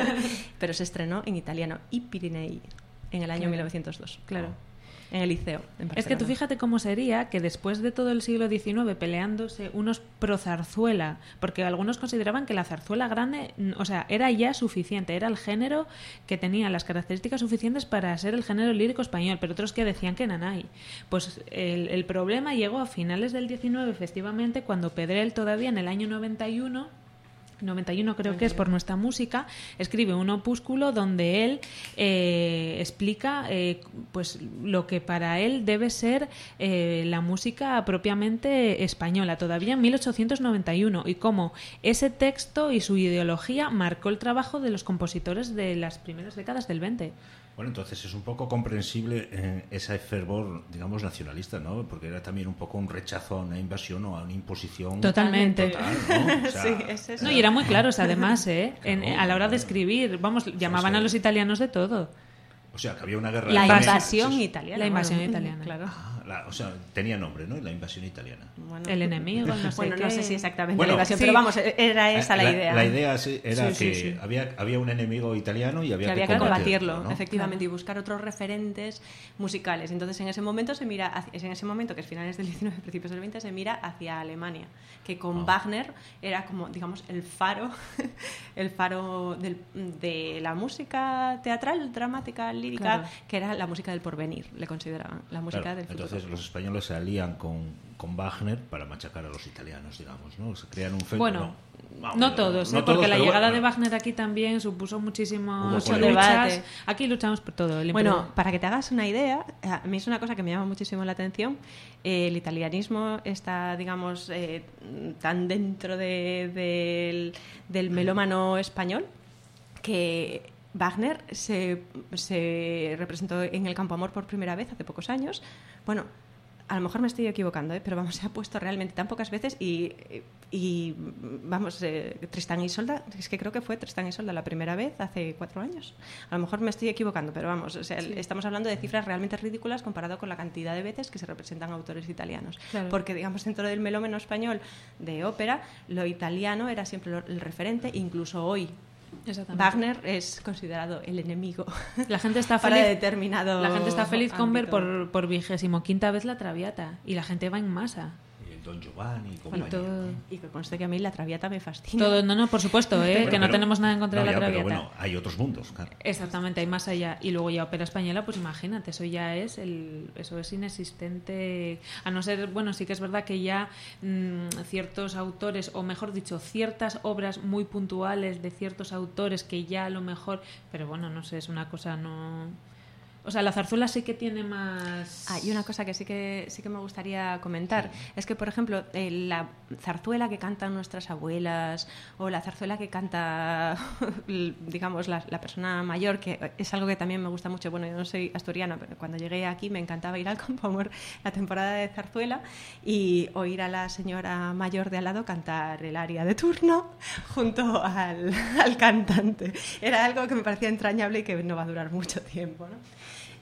Speaker 3: pero se estrenó en italiano, I Pirinei, en el año claro. mil novecientos dos. Claro. En el Liceo. En
Speaker 2: es que tú fíjate cómo sería que después de todo el siglo diecinueve peleándose unos pro zarzuela, porque algunos consideraban que la zarzuela grande, o sea, era ya suficiente, era el género que tenía las características suficientes para ser el género lírico español, pero otros que decían que nanay. Pues el, el problema llegó a finales del diecinueve, efectivamente, cuando Pedrell todavía en el año noventa y uno noventa y uno creo que es por nuestra música, escribe un opúsculo donde él eh, explica eh, pues lo que para él debe ser eh, la música propiamente española, todavía en mil ochocientos noventa y uno, y cómo ese texto y su ideología marcó el trabajo de los compositores de las primeras décadas del veinte.
Speaker 1: Bueno, entonces es un poco comprensible eh, ese fervor, digamos, nacionalista, ¿no? Porque era también un poco un rechazo a una invasión o a una imposición.
Speaker 2: Totalmente.
Speaker 1: Total, ¿no? O sea,
Speaker 3: sí, es eso.
Speaker 2: No, y eran muy claros, además, ¿eh?
Speaker 1: Claro,
Speaker 2: en, a la hora de escribir, vamos, llamaban
Speaker 1: sí, sí.
Speaker 2: a los italianos de todo.
Speaker 1: O sea, que había una guerra.
Speaker 3: La
Speaker 1: también,
Speaker 3: invasión
Speaker 1: eso,
Speaker 3: italiana.
Speaker 2: La invasión
Speaker 3: bueno,
Speaker 2: italiana.
Speaker 3: Claro.
Speaker 1: Ah, la, o sea, tenía nombre, ¿no? La invasión italiana.
Speaker 3: Bueno,
Speaker 2: el enemigo, no sé
Speaker 3: bueno,
Speaker 2: qué.
Speaker 3: no sé si exactamente
Speaker 1: Bueno,
Speaker 3: la invasión,
Speaker 2: sí.
Speaker 3: pero vamos, era esa la,
Speaker 1: la
Speaker 3: idea.
Speaker 1: La idea sí, era
Speaker 2: sí,
Speaker 1: que
Speaker 2: sí, sí.
Speaker 1: Había, había un enemigo italiano y había
Speaker 3: que
Speaker 1: que,
Speaker 3: había que
Speaker 1: combatirlo,
Speaker 3: combatirlo,
Speaker 1: ¿no?
Speaker 3: efectivamente, claro. Y buscar otros referentes musicales. Entonces, en ese momento se mira, hacia, en ese momento, que es finales del diecinueve, principios del veinte, se mira hacia Alemania, que con oh. Wagner era como, digamos, el faro, el faro del, de la música teatral, dramática, lírica, claro. que era la música del porvenir, le consideraban, la música
Speaker 1: claro,
Speaker 3: del futuro.
Speaker 1: Entonces los españoles se alían con, con Wagner para machacar a los italianos, digamos, ¿no? Se crean un fe...
Speaker 2: Bueno,
Speaker 1: no. Vamos,
Speaker 2: no todos,
Speaker 1: no
Speaker 2: ¿eh?
Speaker 1: todos,
Speaker 2: porque la llegada
Speaker 1: bueno,
Speaker 2: de Wagner aquí también supuso muchísimo
Speaker 3: mucho
Speaker 2: luchas.
Speaker 3: debate.
Speaker 2: Aquí luchamos por todo. El
Speaker 3: bueno,
Speaker 2: imperio.
Speaker 3: Para que te hagas una idea, a mí es una cosa que me llama muchísimo la atención. Eh, el italianismo está, digamos, eh, tan dentro de, de, del, del melómano español que Wagner se, se representó en el Campo Amor por primera vez hace pocos años. Bueno, a lo mejor me estoy equivocando, ¿eh? Pero vamos, se ha puesto realmente tan pocas veces y, y vamos, eh, Tristán y Isolda, es que creo que fue Tristán y Isolda la primera vez hace cuatro años. A lo mejor me estoy equivocando, pero vamos, o sea, sí. estamos hablando de cifras realmente ridículas comparado con la cantidad de veces que se representan autores italianos. Claro. Porque, digamos, dentro del melómeno español de ópera, lo italiano era siempre lo, el referente, incluso hoy. Wagner es considerado el enemigo.
Speaker 2: La gente está
Speaker 3: para
Speaker 2: feliz,
Speaker 3: determinado
Speaker 2: la gente está feliz con ver
Speaker 3: ámbito.
Speaker 2: por, por vigésimo quinta vez la Traviata y la gente va en masa.
Speaker 1: Don Giovanni y
Speaker 2: bueno, todo...
Speaker 3: y que conste que a mí la Traviata me fascina.
Speaker 2: Todo, no, no, por supuesto, ¿eh?
Speaker 1: Bueno,
Speaker 2: que no
Speaker 1: pero,
Speaker 2: tenemos nada en contra
Speaker 1: no,
Speaker 2: de la
Speaker 1: ya,
Speaker 2: Traviata.
Speaker 1: Pero bueno, hay otros mundos, claro.
Speaker 2: Exactamente, hay más allá. Y luego ya ópera española, pues imagínate, eso ya es el, eso es inexistente. A no ser, bueno, sí que es verdad que ya mmm, ciertos autores, o mejor dicho, ciertas obras muy puntuales de ciertos autores que ya a lo mejor, pero bueno, no sé, es una cosa no... O sea, la zarzuela sí que tiene más...
Speaker 3: Ah, y una cosa que sí que sí que me gustaría comentar
Speaker 1: sí.
Speaker 3: es que, por ejemplo, eh, la zarzuela que cantan nuestras abuelas o la zarzuela que canta, digamos, la, la persona mayor, que es algo que también me gusta mucho. Bueno, yo no soy asturiana, pero cuando llegué aquí me encantaba ir al Campo Amor, la temporada de zarzuela, y oír a la señora mayor de al lado cantar el aria de turno junto al, al cantante. Era algo que me parecía entrañable y que no va a durar mucho tiempo, ¿no?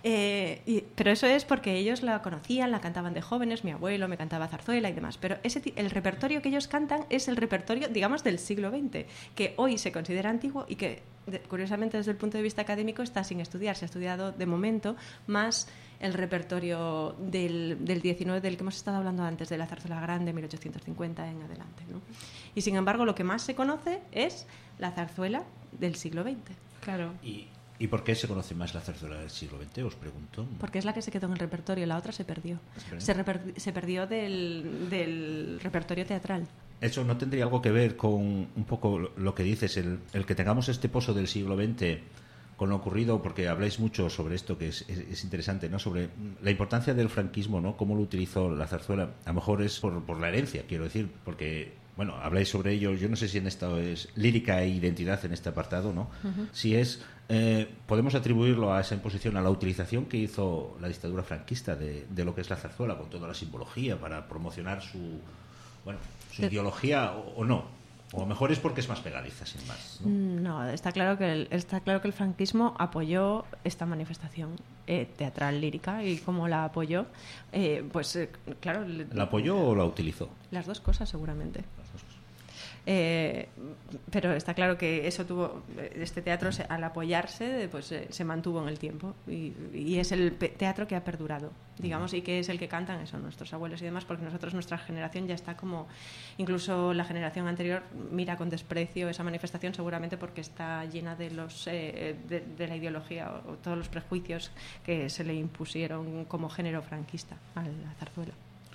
Speaker 3: Eh, y, pero eso es porque ellos la conocían, la cantaban de jóvenes, mi abuelo me cantaba zarzuela y demás. Pero ese, el repertorio que ellos cantan es el repertorio, digamos, del siglo veinte, que hoy se considera antiguo y que, de, curiosamente, desde el punto de vista académico está sin estudiar. Se ha estudiado, de momento, más el repertorio del, del diecinueve, del que hemos estado hablando antes, de la zarzuela grande, mil ochocientos cincuenta en adelante, ¿no? Y, sin embargo, lo que más se conoce es la zarzuela del siglo veinte.
Speaker 2: Claro.
Speaker 1: Y... ¿Y por qué se conoce más la zarzuela del siglo veinte? Os pregunto.
Speaker 3: Porque es la que se quedó en el repertorio, la otra se perdió. Se, reper- se perdió del, del repertorio teatral.
Speaker 1: ¿Eso no tendría algo que ver con un poco lo que dices, el, el que tengamos este pozo del siglo veinte con lo ocurrido? Porque habláis mucho sobre esto, que es, es, es interesante, ¿no? Sobre la importancia del franquismo, ¿no? Cómo lo utilizó la zarzuela. A lo mejor es por, por la herencia, quiero decir, porque... Bueno, habláis sobre ello. Yo no sé si en esto es lírica e identidad en este apartado, ¿no? Uh-huh. Si es, eh, podemos atribuirlo a esa imposición, a la utilización que hizo la dictadura franquista de, de lo que es la zarzuela, con toda la simbología para promocionar su, bueno, su de... ideología o, o no. O a lo mejor es porque es más pegadiza, sin más, ¿no?
Speaker 3: No, está claro que el, está claro que el franquismo apoyó esta manifestación eh, teatral lírica, y cómo la apoyó, eh, pues eh, claro...
Speaker 1: ¿La apoyó o la utilizó?
Speaker 3: Las dos cosas, seguramente. Las dos cosas. Eh, pero está claro que eso tuvo, este teatro, al apoyarse, pues eh, se mantuvo en el tiempo, y, y es el teatro que ha perdurado, digamos, y que es el que cantan eso nuestros abuelos y demás, porque nosotros, nuestra generación ya está como, incluso la generación anterior mira con desprecio esa manifestación, seguramente porque está llena de los eh, de, de la ideología o, o todos los prejuicios que se le impusieron como género franquista a la zarzuela.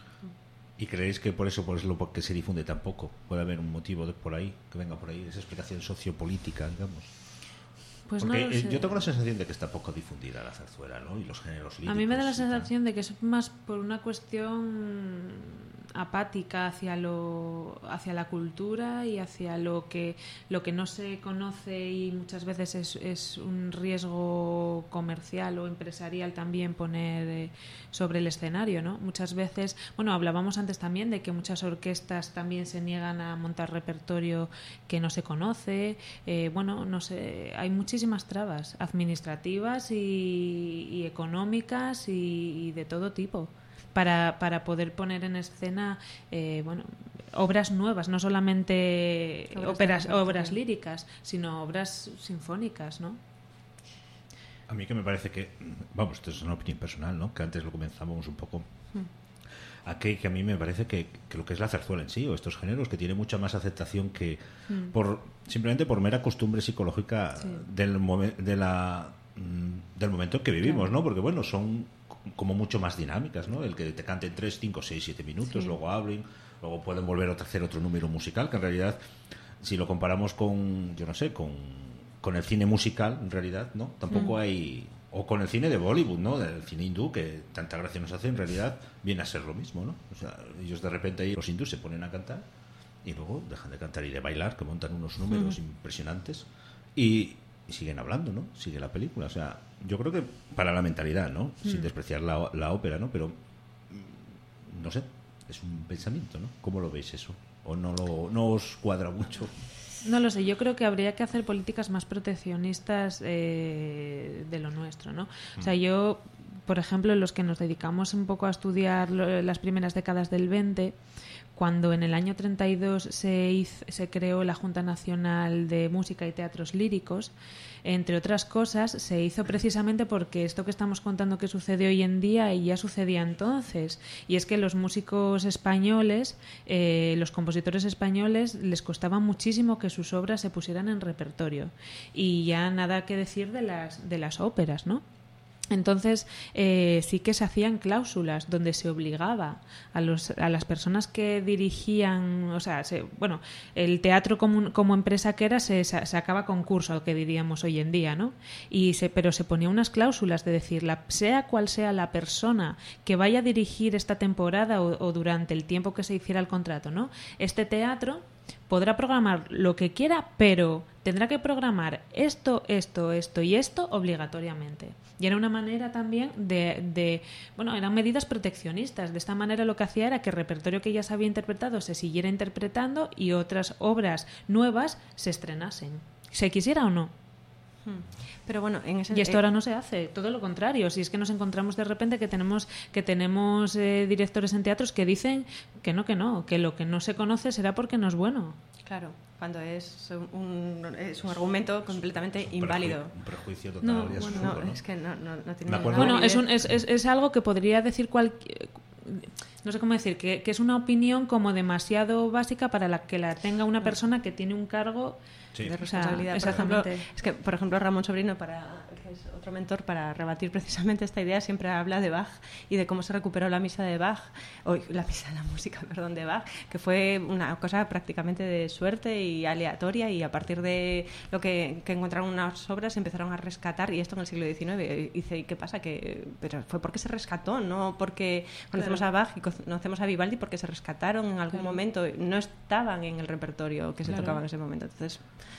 Speaker 1: ¿Y creéis que por eso, por eso que se difunde tan poco? ¿Puede haber un motivo de por ahí, que venga por ahí, esa explicación sociopolítica, digamos?
Speaker 2: Pues
Speaker 1: Porque
Speaker 2: no lo sé.
Speaker 1: Yo tengo la sensación de que está poco difundida la zarzuela, ¿no? Y los géneros líricos.
Speaker 2: A mí me da la sensación de que es más por una cuestión apática hacia lo hacia la cultura y hacia lo que lo que no se conoce, y muchas veces es, es un riesgo comercial o empresarial también poner eh, sobre el escenario, ¿no? Muchas veces, bueno, hablábamos antes también de que muchas orquestas también se niegan a montar repertorio que no se conoce, eh, bueno, no sé, hay muchísimas trabas administrativas y, y económicas y, y de todo tipo para, para poder poner en escena eh, bueno, obras nuevas, no solamente obras, óperas, obras líricas, sino obras sinfónicas, ¿no?
Speaker 1: A mí que me parece que, vamos, esto es una opinión personal, ¿no? Que antes lo comenzábamos un poco. Mm. Aquí, que a mí me parece que, que lo que es la zarzuela en sí, o estos géneros, que tiene mucha más aceptación que mm. por simplemente por mera costumbre psicológica sí. del, momen, de la, del momento en que vivimos, claro. ¿no? Porque, bueno, son como mucho más dinámicas, ¿no? El que te canten tres, cinco, seis, siete minutos, sí. luego hablen, luego pueden volver a hacer otro número musical, que en realidad, si lo comparamos con, yo no sé, con, con el cine musical, en realidad, ¿no? Tampoco mm. hay... O con el cine de Bollywood, ¿no? Del cine hindú, que tanta gracia nos hace, en realidad viene a ser lo mismo, ¿no? O sea, ellos de repente ahí, los hindúes se ponen a cantar y luego dejan de cantar y de bailar, que montan unos números mm. impresionantes y, y siguen hablando, ¿no? Sigue la película. O sea, yo creo que para la mentalidad, ¿no? Mm. Sin despreciar la, la ópera, ¿no? Pero, no sé, es un pensamiento, ¿no? ¿Cómo lo veis eso? ¿O no, lo, no os cuadra mucho?
Speaker 2: No lo sé, yo creo que habría que hacer políticas más proteccionistas eh, de lo nuestro, ¿no? O sea, yo, por ejemplo, los que nos dedicamos un poco a estudiar lo, las primeras décadas del veinte, cuando en el año treinta y dos se, hizo, se creó la Junta Nacional de Música y Teatros Líricos, entre otras cosas, se hizo precisamente porque esto que estamos contando que sucede hoy en día y ya sucedía entonces, y es que los músicos españoles, eh, los compositores españoles, les costaba muchísimo que sus obras se pusieran en repertorio, y ya nada que decir de las, de las óperas, ¿no? Entonces, eh, sí que se hacían cláusulas donde se obligaba a, los, a las personas que dirigían, o sea, se, bueno, el teatro como, como empresa que era, se sacaba concurso, que diríamos hoy en día, ¿no? Y se, pero se ponía unas cláusulas de decir, la, sea cual sea la persona que vaya a dirigir esta temporada o, o durante el tiempo que se hiciera el contrato, ¿no? Este teatro podrá programar lo que quiera, pero tendrá que programar esto, esto, esto y esto obligatoriamente. Y era una manera también de, de... Bueno, eran medidas proteccionistas. De esta manera lo que hacía era que el repertorio que ya se había interpretado se siguiera interpretando y otras obras nuevas se estrenasen, se quisiera o no.
Speaker 3: Pero bueno, en ese,
Speaker 2: y esto ahora no se hace, todo lo contrario. Si es que nos encontramos de repente que tenemos que tenemos eh, directores en teatros que dicen que no, que no, que lo que no se conoce será porque no es bueno.
Speaker 3: Claro, cuando es un, es un argumento completamente
Speaker 1: un
Speaker 3: inválido.
Speaker 1: Preju- un prejuicio total.
Speaker 2: No,
Speaker 1: y
Speaker 2: bueno,
Speaker 1: absurdo,
Speaker 3: No,
Speaker 1: ¿no?
Speaker 3: es que no, no, no tiene
Speaker 1: Me acuerdo-
Speaker 3: nada
Speaker 2: Bueno,
Speaker 3: que
Speaker 2: es,
Speaker 3: ver.
Speaker 2: un, es, es, es algo que podría decir cualquier... No sé cómo decir, que, que es una opinión como demasiado básica para la que la tenga una persona que tiene un cargo...
Speaker 1: Sí.
Speaker 3: de
Speaker 2: O sea,
Speaker 3: responsabilidad. Por ejemplo,
Speaker 2: exactamente.
Speaker 3: es que, por ejemplo, Ramón Sobrino, para, que es otro mentor, para rebatir precisamente esta idea, siempre habla de Bach y de cómo se recuperó la misa de Bach, o la misa, la música, perdón, de Bach, que fue una cosa prácticamente de suerte y aleatoria, y a partir de lo que, que encontraron unas obras empezaron a rescatar, y esto en el siglo diecinueve. Y dice, ¿y qué pasa? Que, pero fue porque se rescató, no porque conocemos
Speaker 2: Claro.
Speaker 3: a Bach y conocemos a Vivaldi porque se rescataron en algún
Speaker 2: Claro.
Speaker 3: momento, no estaban en el repertorio que se
Speaker 2: Claro.
Speaker 3: tocaba en ese momento. Entonces...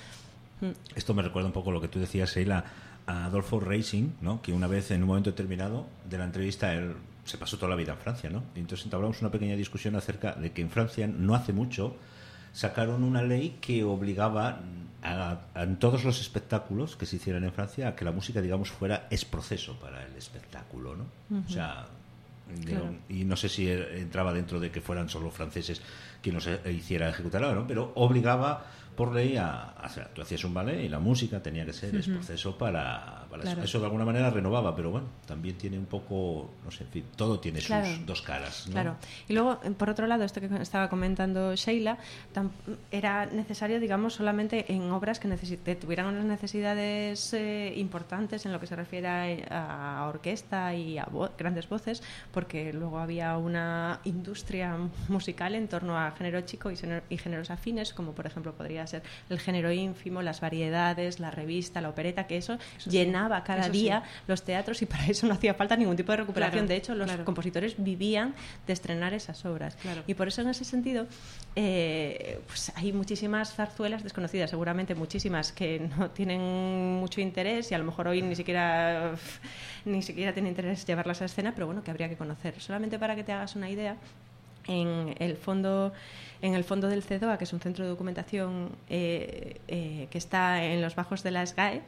Speaker 1: Esto me recuerda un poco lo que tú decías, Sheila, a Adolfo Racing, ¿no? Que una vez, en un momento determinado de la entrevista, él se pasó toda la vida en Francia, ¿no? Y entonces entablamos una pequeña discusión acerca de que en Francia, no hace mucho, sacaron una ley que obligaba a, a, en todos los espectáculos que se hicieran en Francia a que la música, digamos, fuera es proceso para el espectáculo, ¿no? Uh-huh. O sea... Claro. Y no sé si entraba dentro de que fueran solo franceses quien los hiciera ejecutar, ¿no? Pero obligaba por ley a, a hacer, tú hacías un ballet y la música tenía que ser uh-huh. ese proceso para, para claro. eso. Eso de alguna manera renovaba, pero bueno, también tiene un poco, no sé, en fin, todo tiene claro. sus dos caras, ¿no?
Speaker 3: Claro. Y luego, por otro lado, esto que estaba comentando Sheila, tam, era necesario, digamos, solamente en obras que necesit- tuvieran unas necesidades eh, importantes en lo que se refiere a, a orquesta y a vo- grandes voces, porque luego había una industria musical en torno a género chico y, género, y géneros afines, como por ejemplo podría ser el género ínfimo, las variedades, la revista, la opereta, que eso, eso llenaba sí. cada eso día sí. los teatros, y para eso no hacía falta ningún tipo de recuperación. Claro, de hecho, los claro. compositores vivían de estrenar esas obras. Claro. Y por eso, en ese sentido, eh, pues hay muchísimas zarzuelas desconocidas, seguramente muchísimas que no tienen mucho interés, y a lo mejor hoy ni siquiera ni siquiera tiene interés llevarlas a escena, pero bueno, que habría que conocer. Solamente para que te hagas una idea, en el fondo en el fondo del CEDOA, que es un centro de documentación eh, eh, que está en los bajos de la S G A E,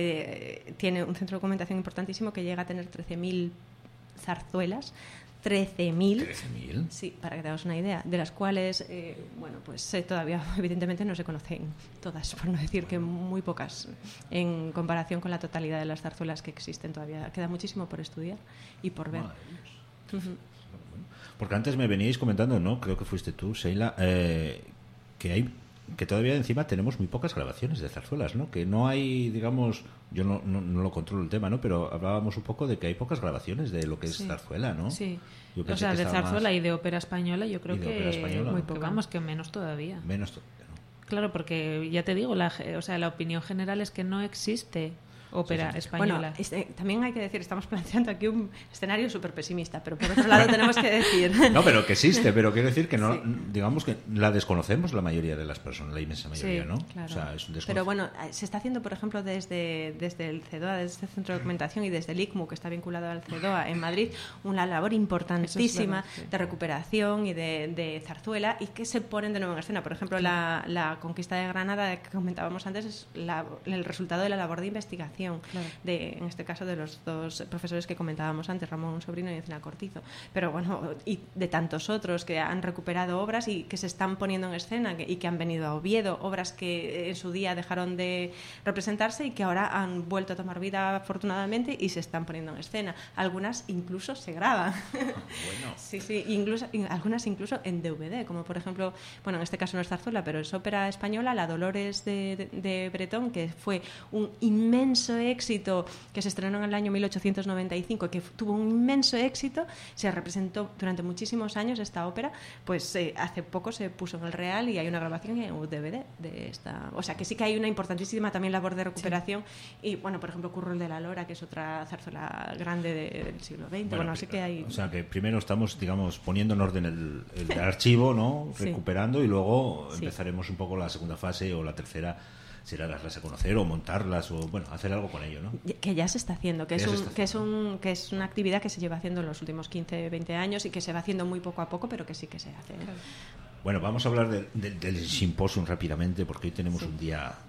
Speaker 3: que eh, tiene un centro de documentación importantísimo que llega a tener trece mil zarzuelas. trece mil.
Speaker 1: ¿trece mil?
Speaker 3: Sí, para que te hagas una idea, de las cuales, eh, bueno, pues eh, todavía evidentemente no se conocen todas, por no decir que muy pocas, en comparación con la totalidad de las zarzuelas que existen todavía. Queda muchísimo por estudiar y por ver. Uh-huh.
Speaker 1: Porque antes me veníais comentando, ¿no? Creo que fuiste tú, Sheila, eh, que hay que todavía encima tenemos muy pocas grabaciones de zarzuelas, ¿no? Que no hay, digamos, yo no, no, no lo controlo el tema, ¿no? Pero hablábamos un poco de que hay pocas grabaciones de lo que es sí. zarzuela, ¿no?
Speaker 2: Sí.
Speaker 1: Yo
Speaker 2: o sea, de zarzuela más... y de ópera española, yo creo que
Speaker 1: española,
Speaker 2: muy
Speaker 1: ¿no?
Speaker 2: poco, vamos, que menos todavía.
Speaker 1: Menos todavía, ¿no?
Speaker 2: Claro, porque ya te digo, la, o sea, la opinión general es que no existe ópera sí, sí. española.
Speaker 3: Bueno, este, también hay que decir, estamos planteando aquí un escenario súper pesimista, pero por otro lado tenemos que decir...
Speaker 1: No, pero que existe, pero quiero decir que no, sí. digamos que la desconocemos la mayoría de las personas, la inmensa mayoría,
Speaker 3: sí,
Speaker 1: ¿no?
Speaker 3: Claro.
Speaker 1: O sea, es un
Speaker 3: pero bueno, se está haciendo, por ejemplo, desde, desde el CEDOA, desde este Centro de Documentación, y desde el I C M U, que está vinculado al CEDOA en Madrid, una labor importantísima es verdad, sí. de recuperación y de, de zarzuela, y que se ponen de nuevo en escena. Por ejemplo, claro. la, la conquista de Granada, que comentábamos antes, es la, el resultado de la labor de investigación, claro. de en este caso de los dos profesores que comentábamos antes, Ramón Sobrino y Encina Cortizo, pero bueno, y de tantos otros que han recuperado obras y que se están poniendo en escena y que han venido a Oviedo, obras que en su día dejaron de representarse y que ahora han vuelto a tomar vida afortunadamente y se están poniendo en escena. Algunas incluso se graban. Bueno. Sí, sí, incluso, algunas incluso en D V D, como por ejemplo, bueno, en este caso no es zarzuela, pero es ópera española, La Dolores de, de, de Bretón, que fue un inmenso éxito, que se estrenó en el año mil ochocientos noventa y cinco, que tuvo un inmenso éxito, se representó durante muchísimos años esta ópera, pues eh, hace poco se puso en el Real y hay una grabación en D V D de esta, o sea que sí que hay una importantísima también labor de recuperación, sí. Y bueno, por ejemplo, Curro el de la Lora, que es otra zarzuela grande de, del siglo veinte, bueno, bueno así que hay...
Speaker 1: O sea que primero estamos, digamos, poniendo en orden el, el archivo, ¿no? Sí. Recuperando, y luego sí. empezaremos un poco la segunda fase o la tercera, será darlas a conocer o montarlas o bueno, hacer algo con ello, ¿no?
Speaker 3: Que ya se está haciendo, que es un, que es un que es una actividad que se lleva haciendo en los últimos quince, veinte años y que se va haciendo muy poco a poco, pero que sí que se hace.
Speaker 1: Claro. Bueno, vamos a hablar de, de, del simposium rápidamente, porque hoy tenemos sí. un día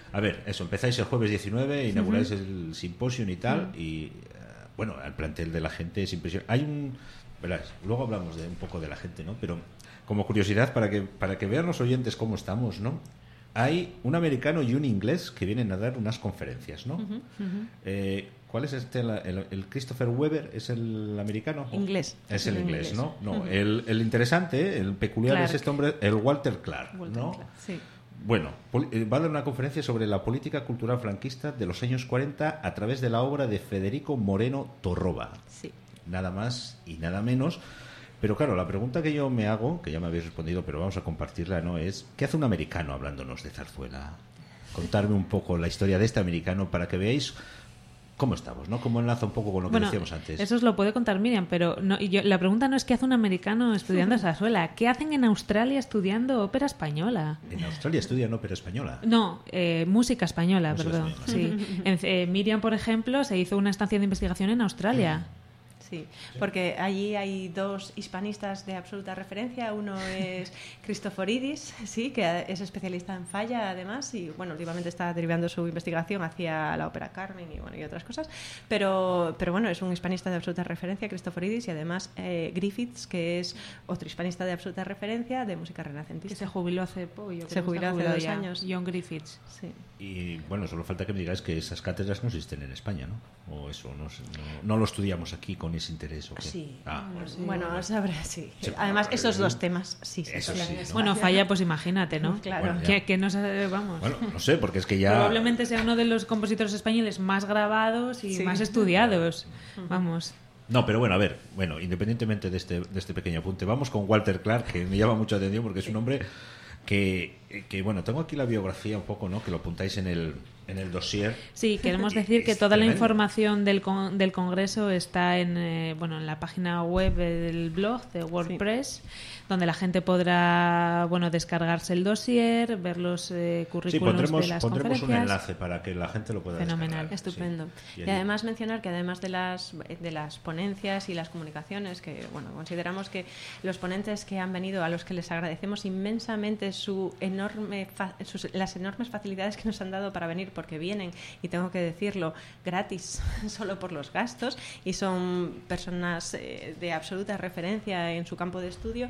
Speaker 1: A ver, eso, empezáis el jueves diecinueve, inauguráis uh-huh. el simposio y tal, uh-huh. y uh, bueno, el plantel de la gente es impresionante. Hay un, verás, luego hablamos de un poco de la gente, ¿no? Pero como curiosidad, para que para que vean los oyentes cómo estamos, ¿no? Hay un americano y un inglés que vienen a dar unas conferencias, ¿no? Uh-huh, uh-huh. Eh, ¿Cuál es este? El, el Christopher Weber es el americano.
Speaker 3: Inglés.
Speaker 1: Es el inglés, inglés, ¿no? No, uh-huh. el, el interesante, el peculiar Clark. Es este hombre, el Walter Clark,
Speaker 3: Walter
Speaker 1: ¿no?
Speaker 3: Clark, sí.
Speaker 1: Bueno, va a dar una conferencia sobre la política cultural franquista de los años cuarenta a través de la obra de Federico Moreno Torroba.
Speaker 3: Sí.
Speaker 1: Nada más y nada menos. Pero claro, la pregunta que yo me hago, que ya me habéis respondido, pero vamos a compartirla, ¿no? Es, ¿qué hace un americano hablándonos de zarzuela? Contarme un poco la historia de este americano para que veáis cómo estamos, ¿no? Cómo enlaza un poco con lo que
Speaker 2: bueno,
Speaker 1: decíamos antes.
Speaker 2: Eso os lo puede contar Miriam, pero no, yo, la pregunta no es qué hace un americano estudiando zarzuela. ¿Qué hacen en Australia estudiando ópera española?
Speaker 1: ¿En Australia estudian ópera española?
Speaker 2: No, eh, música española,
Speaker 1: música
Speaker 2: perdón.
Speaker 1: española.
Speaker 2: Sí. En, eh, Miriam, por ejemplo, se hizo una estancia de investigación en Australia.
Speaker 3: Sí, porque allí hay dos hispanistas de absoluta referencia. Uno es Cristoforidis, sí, que es especialista en falla, además, y bueno, últimamente está derivando su investigación hacia la ópera Carmen y bueno y otras cosas. Pero, pero bueno, es un hispanista de absoluta referencia, Cristoforidis, y además eh, Griffiths, que es otro hispanista de absoluta referencia de música renacentista.
Speaker 2: Que se jubiló hace poco. Yo creo
Speaker 3: se jubiló hace dos
Speaker 2: ya.
Speaker 3: años.
Speaker 2: John Griffiths.
Speaker 3: Sí.
Speaker 1: Y bueno, solo falta que me digáis que esas cátedras no existen en España, ¿no? O eso, no, no, no lo estudiamos aquí con ese interés. ¿O qué?
Speaker 3: Sí.
Speaker 1: Ah,
Speaker 3: bueno,
Speaker 1: sí.
Speaker 3: bueno, bueno. Sabrá, sí.
Speaker 1: Sí,
Speaker 3: Además,
Speaker 1: bueno,
Speaker 3: esos
Speaker 1: yo,
Speaker 3: dos temas, sí. sí,
Speaker 1: eso
Speaker 3: sí,
Speaker 1: sí, ¿no?
Speaker 2: Bueno, falla, pues imagínate, ¿no?
Speaker 3: Claro.
Speaker 1: Bueno,
Speaker 2: que, que no sabe, vamos.
Speaker 1: Bueno, no sé, porque es que ya...
Speaker 2: Probablemente sea uno de los compositores españoles más grabados y sí. más estudiados. Vamos.
Speaker 1: No, pero bueno, a ver, bueno, independientemente de este, de este pequeño apunte, vamos con Walter Clark, que me llama mucha atención porque es un hombre que, que, bueno, tengo aquí la biografía un poco, ¿no? Que lo apuntáis en el, en el dossier.
Speaker 2: Sí, queremos decir que toda la información del, con, del Congreso está en, eh, bueno, en la página web del blog de WordPress, sí. donde la gente podrá, bueno, descargarse el dossier, ver los eh, currículums
Speaker 1: sí, pondremos,
Speaker 2: de las
Speaker 1: pondremos
Speaker 2: conferencias.
Speaker 1: un enlace para que la gente lo pueda
Speaker 2: Fenomenal.
Speaker 1: descargar.
Speaker 3: Estupendo.
Speaker 1: Sí.
Speaker 3: Y, y además mencionar que además de las de las ponencias y las comunicaciones, que bueno, consideramos que los ponentes que han venido, a los que les agradecemos inmensamente su enorme fa sus, las enormes facilidades que nos han dado para venir, porque vienen, y tengo que decirlo, gratis, solo por los gastos, y son personas eh, de absoluta referencia en su campo de estudio.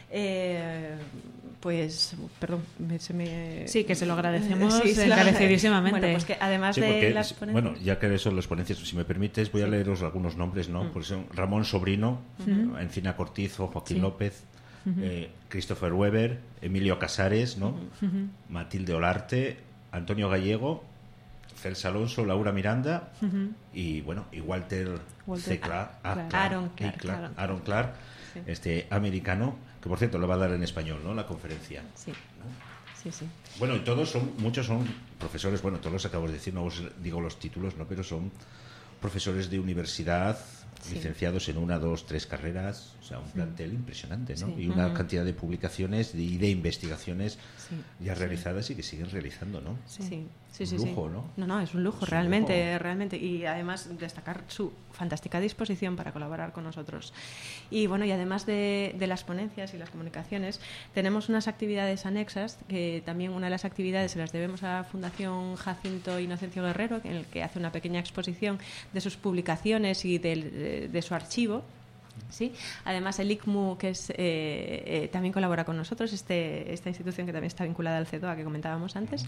Speaker 3: Eh, pues, perdón, me, se me...
Speaker 2: Sí, que se lo agradecemos sí,
Speaker 3: Bueno,
Speaker 2: encarecidísimamente.
Speaker 3: pues que además
Speaker 1: sí,
Speaker 3: de las ponencias...
Speaker 1: Bueno, ya que son las ponencias, si me permites, voy a leeros algunos nombres, ¿no? Mm. Pues son Ramón Sobrino, uh-huh. Encina Cortizo, Joaquín sí. López, uh-huh. eh, Christopher Weber, Emilio Casares, ¿no? Uh-huh. Matilde Olarte, Antonio Gallego, Cels Alonso, Laura Miranda uh-huh. y, bueno, y Walter,
Speaker 2: Walter
Speaker 1: C. Clark,
Speaker 2: ah,
Speaker 1: Clark,
Speaker 3: Aaron Clark,
Speaker 1: Clark,
Speaker 3: Aaron.
Speaker 1: Aaron Clark sí. este americano, que por cierto lo va a dar en español, ¿no? La conferencia.
Speaker 3: Sí.
Speaker 1: ¿no?
Speaker 3: Sí, sí.
Speaker 1: Bueno, y todos son, muchos son profesores, bueno, todos los acabo de decir, no os digo los títulos, ¿no? Pero son profesores de universidad, sí. licenciados en una, dos, tres carreras, o sea, un plantel sí. impresionante, ¿no? Sí. Y una uh-huh. cantidad de publicaciones y de, de investigaciones sí. ya realizadas sí. y que siguen realizando, ¿no?
Speaker 3: Sí, sí, sí.
Speaker 1: Un
Speaker 3: sí
Speaker 1: lujo,
Speaker 3: sí.
Speaker 1: ¿no?
Speaker 3: No, no, es un lujo,
Speaker 1: es
Speaker 3: realmente,
Speaker 1: un lujo.
Speaker 3: realmente. Y además destacar su fantástica disposición para colaborar con nosotros. Y bueno, y además de, de las ponencias y las comunicaciones, tenemos unas actividades anexas, que también una de las actividades se las debemos a Fundación Jacinto Inocencio Guerrero, en el que hace una pequeña exposición de sus publicaciones y de, de, de su archivo. Sí, además el I C M U, que es, eh, eh, también colabora con nosotros, este, esta institución que también está vinculada al C E D O A que comentábamos antes.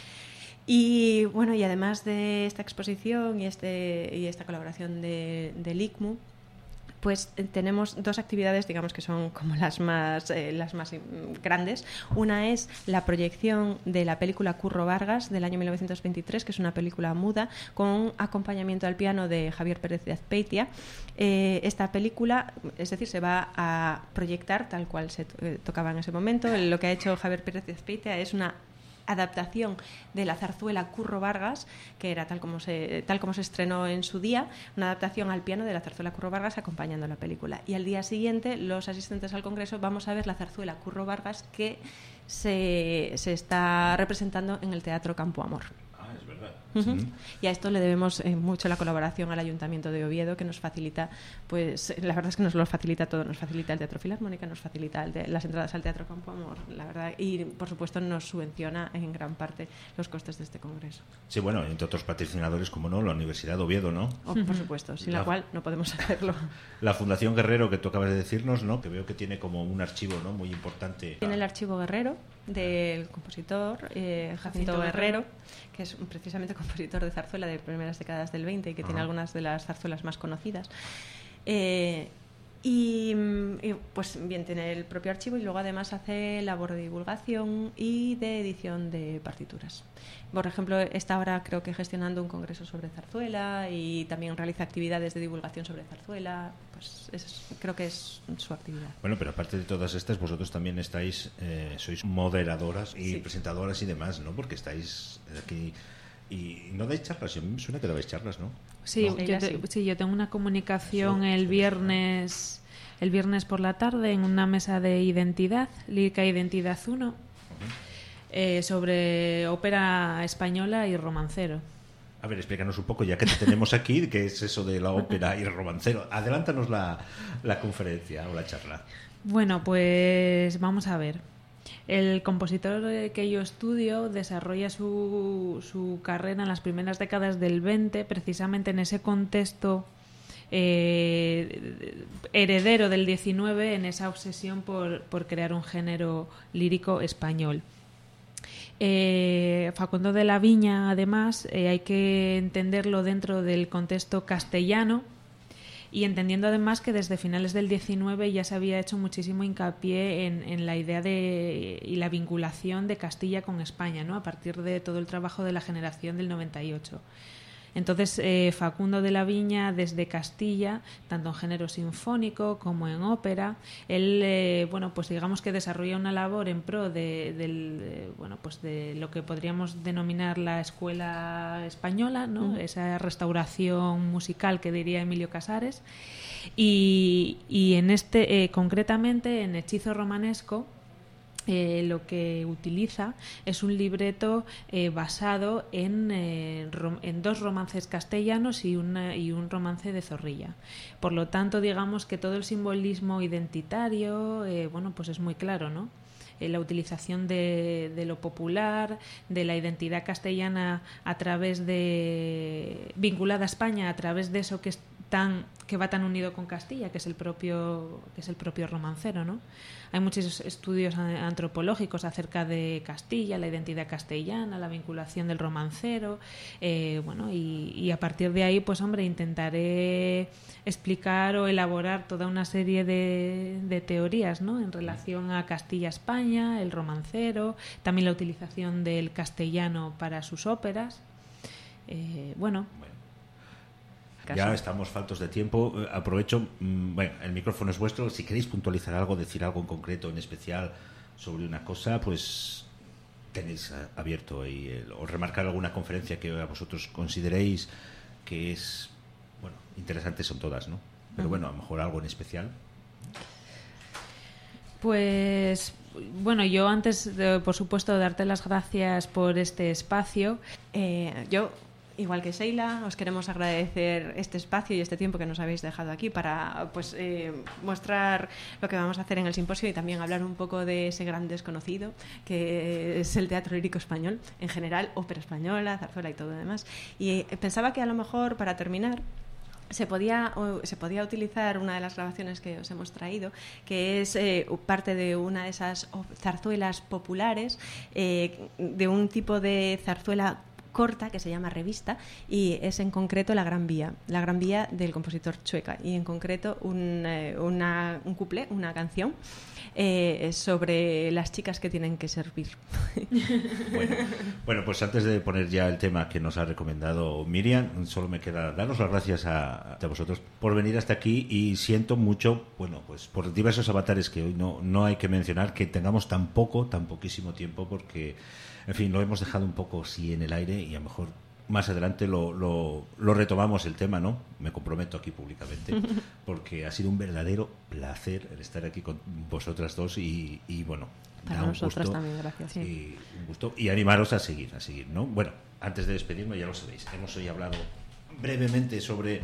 Speaker 3: Y bueno, y además de esta exposición y, este, y esta colaboración de, del I C M U, pues eh, tenemos dos actividades, digamos que son como las más, eh, las más grandes. Una es la proyección de la película Curro Vargas del año mil novecientos veintitrés, que es una película muda con acompañamiento al piano de Javier Pérez de Azpeitia. Eh, esta película, es decir, se va a proyectar tal cual se eh, tocaba en ese momento. Lo que ha hecho Javier Pérez de Azpeitia es una adaptación de la zarzuela Curro Vargas, que era tal como se tal como se estrenó en su día, una adaptación al piano de la zarzuela Curro Vargas acompañando la película. Y al día siguiente, los asistentes al Congreso vamos a ver la zarzuela Curro Vargas que se, se está representando en el Teatro Campo Amor.
Speaker 1: Ah, es verdad.
Speaker 3: Uh-huh. Sí. Y a esto le debemos eh, mucho la colaboración al Ayuntamiento de Oviedo, que nos facilita, pues la verdad es que nos lo facilita todo, nos facilita el Teatro Filarmónica, nos facilita el de, las entradas al Teatro Campo Amor, la verdad, y por supuesto nos subvenciona en gran parte los costes de este congreso.
Speaker 1: Sí, bueno, entre otros patrocinadores, como no, la Universidad de Oviedo, ¿no?
Speaker 3: Oh, por supuesto, sin la, la cual no podemos hacerlo.
Speaker 1: La Fundación Guerrero, que tú acabas de decirnos, ¿no? Que veo que tiene como un archivo, ¿no? Muy importante.
Speaker 3: Tiene el archivo Guerrero del compositor eh, Jacinto Guerrero, que es precisamente compositor de zarzuela de primeras décadas del veinte y que uh-huh. tiene algunas de las zarzuelas más conocidas. Eh, y, y pues bien, tiene el propio archivo y luego además hace labor de divulgación y de edición de partituras. Por ejemplo, está ahora creo que gestionando un congreso sobre zarzuela y también realiza actividades de divulgación sobre zarzuela. Pues es, creo que es su actividad.
Speaker 1: Bueno, pero aparte de todas estas, vosotros también estáis, eh, sois moderadoras y sí. presentadoras y demás, ¿no? Porque estáis aquí y no dais charlas. A mí me suena que dabais charlas, ¿no?
Speaker 2: Sí,
Speaker 1: ¿no?
Speaker 2: Yo, te, sí yo tengo una comunicación sí, el viernes el viernes por la tarde en una mesa de identidad, Lírica Identidad uno, uh-huh. eh, sobre ópera española y romancero.
Speaker 1: A ver, explícanos un poco, ya que te tenemos aquí, ¿qué es eso de la ópera y el romancero? Adelántanos la, la conferencia o la charla.
Speaker 2: Bueno, pues vamos a ver. El compositor que yo estudio desarrolla su, su carrera en las primeras décadas del veinte, precisamente en ese contexto eh, heredero del diecinueve, en esa obsesión por, por crear un género lírico español. Eh, Facundo de la Viña, además, eh, hay que entenderlo dentro del contexto castellano y entendiendo además que desde finales del diecinueve ya se había hecho muchísimo hincapié en, en la idea de y la vinculación de Castilla con España, ¿no? A partir de todo el trabajo de la generación del noventa y ocho. Entonces, eh, Facundo de la Viña, desde Castilla, tanto en género sinfónico como en ópera, él, eh, bueno, pues digamos que desarrolla una labor en pro de, del, de, bueno, pues de lo que podríamos denominar la escuela española, ¿no? Uh-huh. Esa restauración musical que diría Emilio Casares. Y, y en este, eh, concretamente, en Hechizo Romanesco, Eh, lo que utiliza es un libreto eh, basado en, eh, rom- en dos romances castellanos y, una, y un romance de Zorrilla. Por lo tanto, digamos que todo el simbolismo identitario eh, bueno, pues es muy claro, ¿no? Eh, la utilización de, de lo popular, de la identidad castellana a través de vinculada a España a través de eso que es tan que va tan unido con Castilla, que es el propio que es el propio romancero, ¿no? Hay muchos estudios antropológicos acerca de Castilla, la identidad castellana, la vinculación del romancero, eh, bueno, y, y a partir de ahí, pues hombre, intentaré explicar o elaborar toda una serie de, de teorías, ¿no? En relación a Castilla-España, el romancero, también la utilización del castellano para sus óperas, eh, bueno.
Speaker 1: Caso. Ya estamos faltos de tiempo. Aprovecho, bueno, el micrófono es vuestro. Si queréis puntualizar algo, decir algo en concreto, en especial sobre una cosa, pues tenéis abierto ahí el, o remarcar alguna conferencia que a vosotros consideréis que es, bueno, interesantes son todas, ¿no? Pero bueno, a lo mejor algo en especial.
Speaker 2: Pues bueno, yo antes, de, por supuesto, darte las gracias por este espacio.
Speaker 3: Eh, yo Igual que Sheila, os queremos agradecer este espacio y este tiempo que nos habéis dejado aquí para pues eh, mostrar lo que vamos a hacer en el simposio y también hablar un poco de ese gran desconocido que es el teatro lírico español, en general, ópera española, zarzuela y todo lo demás. Y pensaba que a lo mejor, para terminar, se podía, se podía utilizar una de las grabaciones que os hemos traído, que es eh, parte de una de esas zarzuelas populares, eh, de un tipo de zarzuela corta que se llama revista y es en concreto La Gran Vía, La Gran Vía del compositor Chueca y en concreto un, eh, una, un cuplé, una canción eh, sobre las chicas que tienen que servir.
Speaker 1: Bueno, bueno, pues antes de poner ya el tema que nos ha recomendado Miriam, solo me queda daros las gracias a, a vosotros por venir hasta aquí y siento mucho, bueno, pues por diversos avatares que hoy no, no hay que mencionar, que tengamos tan poco, tan poquísimo tiempo porque... En fin, lo hemos dejado un poco así en el aire y a lo mejor más adelante lo, lo, lo retomamos el tema, ¿no? Me comprometo aquí públicamente, porque ha sido un verdadero placer el estar aquí con vosotras dos y, y bueno,
Speaker 3: para
Speaker 1: da un
Speaker 3: nosotros
Speaker 1: gusto,
Speaker 3: también, gracias.
Speaker 1: Y, un gusto, y animaros a seguir, a seguir, ¿no? Bueno, antes de despedirme, ya lo sabéis, hemos hoy hablado brevemente sobre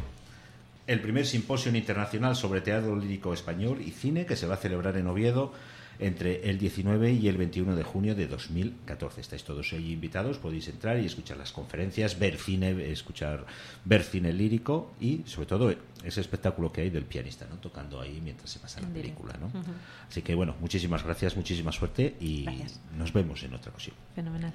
Speaker 1: el primer simposio internacional sobre teatro lírico español y cine que se va a celebrar en Oviedo entre el diecinueve y el veintiuno de junio de dos mil catorce. Estáis todos ahí invitados, podéis entrar y escuchar las conferencias, ver cine, escuchar, ver cine lírico y, sobre todo, ese espectáculo que hay del pianista, ¿no? Tocando ahí mientras se pasa la película, ¿no? Uh-huh. Así que, bueno, muchísimas gracias, muchísima suerte y gracias. Nos vemos en otra ocasión.
Speaker 2: Fenomenal.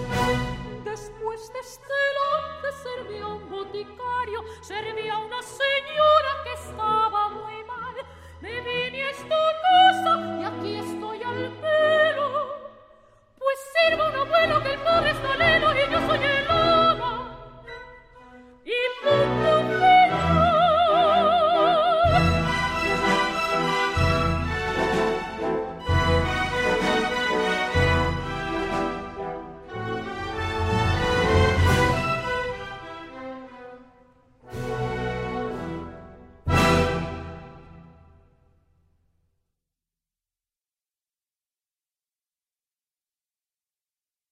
Speaker 4: Después de este lance servía un boticario, servía una señora.